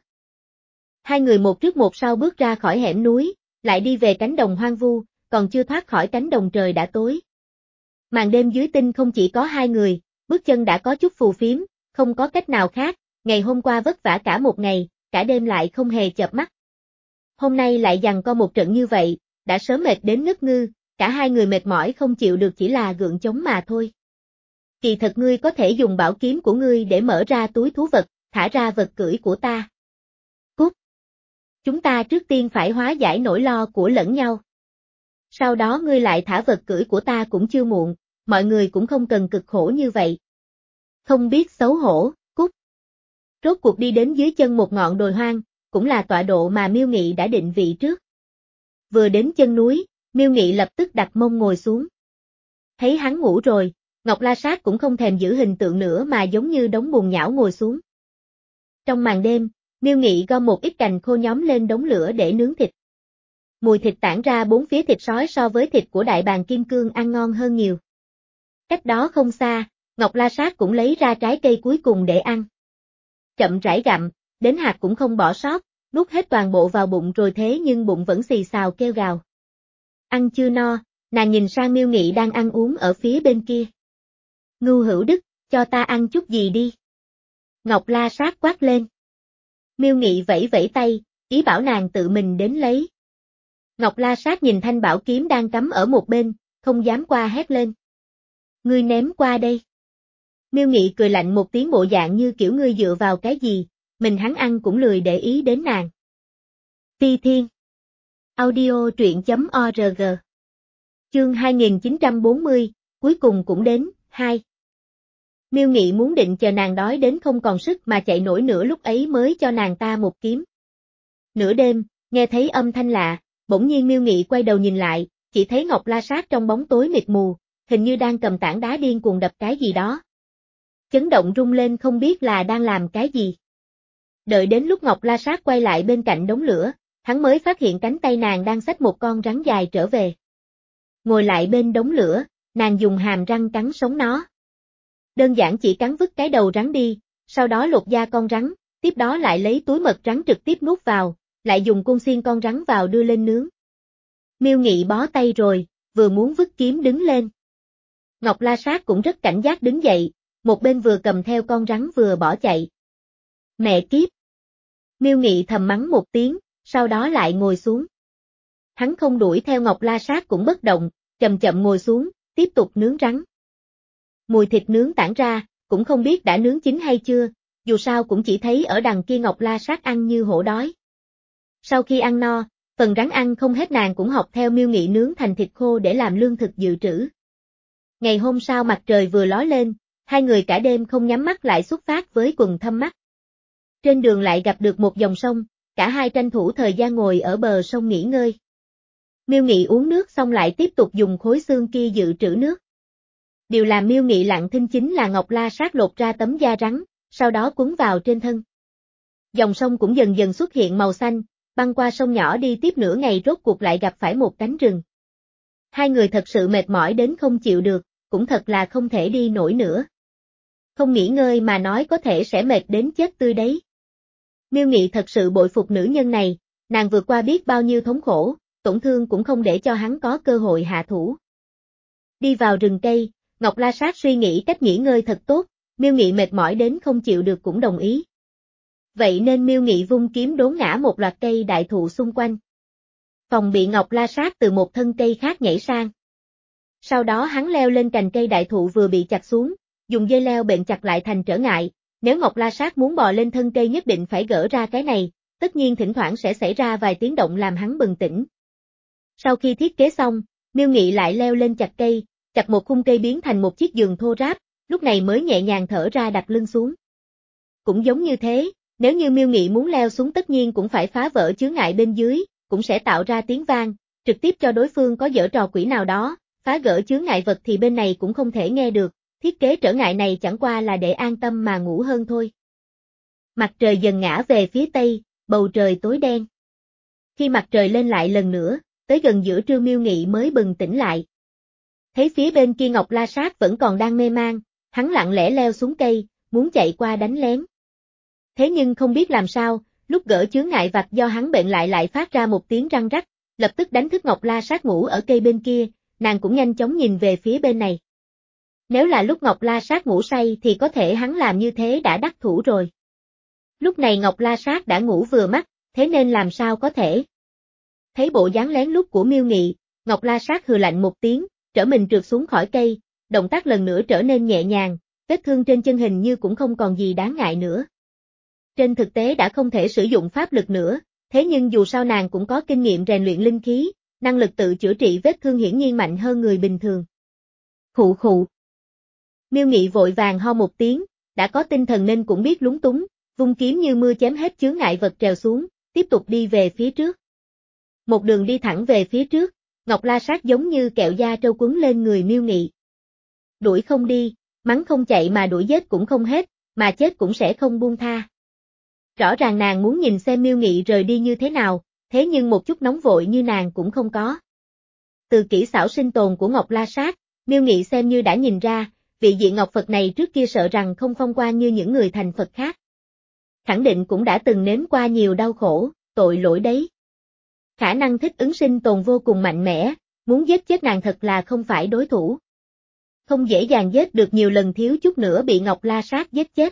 Hai người một trước một sau bước ra khỏi hẻm núi, lại đi về cánh đồng hoang vu, còn chưa thoát khỏi cánh đồng trời đã tối. Màn đêm dưới tinh không chỉ có hai người, bước chân đã có chút phù phiếm, không có cách nào khác, ngày hôm qua vất vả cả một ngày, cả đêm lại không hề chợp mắt. Hôm nay lại giằng co một trận như vậy, đã sớm mệt đến ngất ngư, cả hai người mệt mỏi không chịu được chỉ là gượng chống mà thôi. Kỳ thật ngươi có thể dùng bảo kiếm của ngươi để mở ra túi thú vật, thả ra vật cưỡi của ta. Cút. Chúng ta trước tiên phải hóa giải nỗi lo của lẫn nhau. Sau đó ngươi lại thả vật cưỡi của ta cũng chưa muộn, mọi người cũng không cần cực khổ như vậy. Không biết xấu hổ, cút. Rốt cuộc đi đến dưới chân một ngọn đồi hoang, cũng là tọa độ mà Miêu Nghị đã định vị trước. Vừa đến chân núi, Miêu Nghị lập tức đặt mông ngồi xuống. Thấy hắn ngủ rồi, Ngọc La Sát cũng không thèm giữ hình tượng nữa mà giống như đống bùn nhão ngồi xuống. Trong màn đêm, Miêu Nghị gom một ít cành khô nhóm lên đống lửa để nướng thịt. Mùi thịt tản ra bốn phía thịt sói so với thịt của đại bàng kim cương ăn ngon hơn nhiều. Cách đó không xa, Ngọc La Sát cũng lấy ra trái cây cuối cùng để ăn. Chậm rãi gặm, đến hạt cũng không bỏ sót, nuốt hết toàn bộ vào bụng rồi thế nhưng bụng vẫn xì xào kêu gào. Ăn chưa no, nàng nhìn sang Miêu Nghị đang ăn uống ở phía bên kia. Ngưu Hữu Đức, cho ta ăn chút gì đi. Ngọc La Sát quát lên. Miêu Nghị vẫy vẫy tay, ý bảo nàng tự mình đến lấy. Ngọc La Sát nhìn thanh bảo kiếm đang cắm ở một bên, không dám qua hét lên. Ngươi ném qua đây. Miêu Nghị cười lạnh một tiếng bộ dạng như kiểu ngươi dựa vào cái gì, mình hắn ăn cũng lười để ý đến nàng. Phi Thiên. Audio truyện chấm org. Chương hai nghìn chín trăm bốn mươi, cuối cùng cũng đến, hai. Miêu Nghị muốn định chờ nàng đói đến không còn sức mà chạy nổi nữa lúc ấy mới cho nàng ta một kiếm. Nửa đêm, nghe thấy âm thanh lạ, bỗng nhiên Miêu Nghị quay đầu nhìn lại, chỉ thấy Ngọc La Sát trong bóng tối mịt mù, hình như đang cầm tảng đá điên cuồng đập cái gì đó. Chấn động rung lên không biết là đang làm cái gì. Đợi đến lúc Ngọc La Sát quay lại bên cạnh đống lửa, hắn mới phát hiện cánh tay nàng đang xách một con rắn dài trở về. Ngồi lại bên đống lửa, nàng dùng hàm răng cắn sống nó. Đơn giản chỉ cắn vứt cái đầu rắn đi, sau đó lột da con rắn, tiếp đó lại lấy túi mật rắn trực tiếp nuốt vào, lại dùng côn xiên con rắn vào đưa lên nướng. Miêu Nghị bó tay rồi, vừa muốn vứt kiếm đứng lên. Ngọc La Sát cũng rất cảnh giác đứng dậy, một bên vừa cầm theo con rắn vừa bỏ chạy. Mẹ kiếp! Miêu Nghị thầm mắng một tiếng, sau đó lại ngồi xuống. Hắn không đuổi theo Ngọc La Sát cũng bất động, chậm chậm ngồi xuống, tiếp tục nướng rắn. Mùi thịt nướng tản ra, cũng không biết đã nướng chín hay chưa, dù sao cũng chỉ thấy ở đằng kia Ngọc La Sát ăn như hổ đói. Sau khi ăn no, phần rắn ăn không hết nàng cũng học theo Miêu Nghị nướng thành thịt khô để làm lương thực dự trữ. Ngày hôm sau mặt trời vừa ló lên, hai người cả đêm không nhắm mắt lại xuất phát với quần thâm mắt. Trên đường lại gặp được một dòng sông, cả hai tranh thủ thời gian ngồi ở bờ sông nghỉ ngơi. Miêu Nghị uống nước xong lại tiếp tục dùng khối xương kia dự trữ nước. Điều làm Miêu Nghị lặng thinh chính là Ngọc La Sát lột ra tấm da rắn, sau đó quấn vào trên thân. Dòng sông cũng dần dần xuất hiện màu xanh, băng qua sông nhỏ đi tiếp nửa ngày rốt cuộc lại gặp phải một cánh rừng. Hai người thật sự mệt mỏi đến không chịu được, cũng thật là không thể đi nổi nữa. Không nghỉ ngơi mà nói có thể sẽ mệt đến chết tươi đấy. Miêu Nghị thật sự bội phục nữ nhân này, nàng vượt qua biết bao nhiêu thống khổ, tổn thương cũng không để cho hắn có cơ hội hạ thủ. Đi vào rừng cây, Ngọc La Sát suy nghĩ cách nghỉ ngơi thật tốt, Miêu Nghị mệt mỏi đến không chịu được cũng đồng ý. Vậy nên Miêu Nghị vung kiếm đốn ngã một loạt cây đại thụ xung quanh. Phòng bị Ngọc La Sát từ một thân cây khác nhảy sang. Sau đó hắn leo lên cành cây đại thụ vừa bị chặt xuống, dùng dây leo bện chặt lại thành trở ngại, nếu Ngọc La Sát muốn bò lên thân cây nhất định phải gỡ ra cái này, tất nhiên thỉnh thoảng sẽ xảy ra vài tiếng động làm hắn bừng tỉnh. Sau khi thiết kế xong, Miêu Nghị lại leo lên chặt cây, chặt một khung cây biến thành một chiếc giường thô ráp, lúc này mới nhẹ nhàng thở ra đặt lưng xuống. Cũng giống như thế, nếu như Miêu Nghị muốn leo xuống tất nhiên cũng phải phá vỡ chướng ngại bên dưới, cũng sẽ tạo ra tiếng vang, trực tiếp cho đối phương có giở trò quỷ nào đó, phá gỡ chướng ngại vật thì bên này cũng không thể nghe được, thiết kế trở ngại này chẳng qua là để an tâm mà ngủ hơn thôi. Mặt trời dần ngã về phía tây, bầu trời tối đen. Khi mặt trời lên lại lần nữa, tới gần giữa trưa Miêu Nghị mới bừng tỉnh lại. Thấy phía bên kia Ngọc La Sát vẫn còn đang mê man, hắn lặng lẽ leo xuống cây, muốn chạy qua đánh lén. Thế nhưng không biết làm sao, lúc gỡ chướng ngại vặt do hắn bệnh lại lại phát ra một tiếng răng rắc, lập tức đánh thức Ngọc La Sát ngủ ở cây bên kia, nàng cũng nhanh chóng nhìn về phía bên này. Nếu là lúc Ngọc La Sát ngủ say thì có thể hắn làm như thế đã đắc thủ rồi. Lúc này Ngọc La Sát đã ngủ vừa mắt, thế nên làm sao có thể. Thấy bộ dáng lén lút của Miêu Nghị, Ngọc La Sát hừ lạnh một tiếng, trở mình trượt xuống khỏi cây, động tác lần nữa trở nên nhẹ nhàng, vết thương trên chân hình như cũng không còn gì đáng ngại nữa. Trên thực tế đã không thể sử dụng pháp lực nữa, thế nhưng dù sao nàng cũng có kinh nghiệm rèn luyện linh khí, năng lực tự chữa trị vết thương hiển nhiên mạnh hơn người bình thường. Khụ khụ. Miêu Nghị vội vàng ho một tiếng, đã có tinh thần nên cũng biết lúng túng, vung kiếm như mưa chém hết chướng ngại vật trèo xuống, tiếp tục đi về phía trước. Một đường đi thẳng về phía trước, Ngọc La Sát giống như kẹo da trâu quấn lên người Miêu Nghị. Đuổi không đi, mắng không chạy mà đuổi giết cũng không hết, mà chết cũng sẽ không buông tha. Rõ ràng nàng muốn nhìn xem Miêu Nghị rời đi như thế nào, thế nhưng một chút nóng vội như nàng cũng không có. Từ kỹ xảo sinh tồn của Ngọc La Sát, Miêu Nghị xem như đã nhìn ra, vị diện Ngọc Phật này trước kia sợ rằng không phong quang như những người thành Phật khác. Khẳng định cũng đã từng nếm qua nhiều đau khổ, tội lỗi đấy. Khả năng thích ứng sinh tồn vô cùng mạnh mẽ, muốn giết chết nàng thật là không phải đối thủ. Không dễ dàng giết được nhiều lần thiếu chút nữa bị Ngọc La Sát giết chết.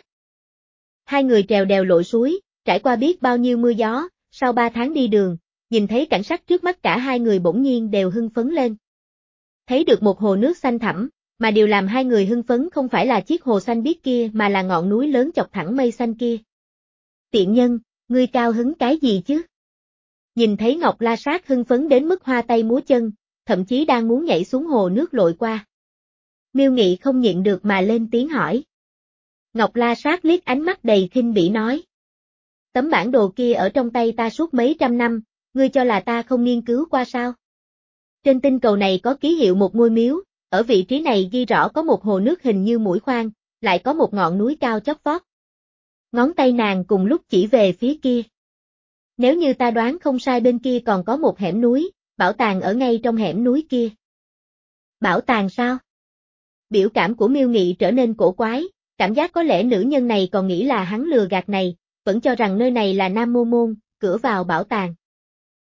Hai người trèo đèo lội suối, trải qua biết bao nhiêu mưa gió, sau ba tháng đi đường, nhìn thấy cảnh sắc trước mắt cả hai người bỗng nhiên đều hưng phấn lên. Thấy được một hồ nước xanh thẳm, mà điều làm hai người hưng phấn không phải là chiếc hồ xanh biếc kia mà là ngọn núi lớn chọc thẳng mây xanh kia. Tiện nhân, ngươi cao hứng cái gì chứ? Nhìn thấy Ngọc La Sát hưng phấn đến mức hoa tay múa chân, thậm chí đang muốn nhảy xuống hồ nước lội qua. Miêu Nghị không nhịn được mà lên tiếng hỏi. Ngọc La Sát liếc ánh mắt đầy khinh bỉ nói. Tấm bản đồ kia ở trong tay ta suốt mấy trăm năm, ngươi cho là ta không nghiên cứu qua sao? Trên tinh cầu này có ký hiệu một ngôi miếu, ở vị trí này ghi rõ có một hồ nước hình như mũi khoan, lại có một ngọn núi cao chót vót. Ngón tay nàng cùng lúc chỉ về phía kia. Nếu như ta đoán không sai bên kia còn có một hẻm núi, bảo tàng ở ngay trong hẻm núi kia. Bảo tàng sao? Biểu cảm của Miêu Nghị trở nên cổ quái, cảm giác có lẽ nữ nhân này còn nghĩ là hắn lừa gạt này, vẫn cho rằng nơi này là Nam Mô Môn, cửa vào bảo tàng.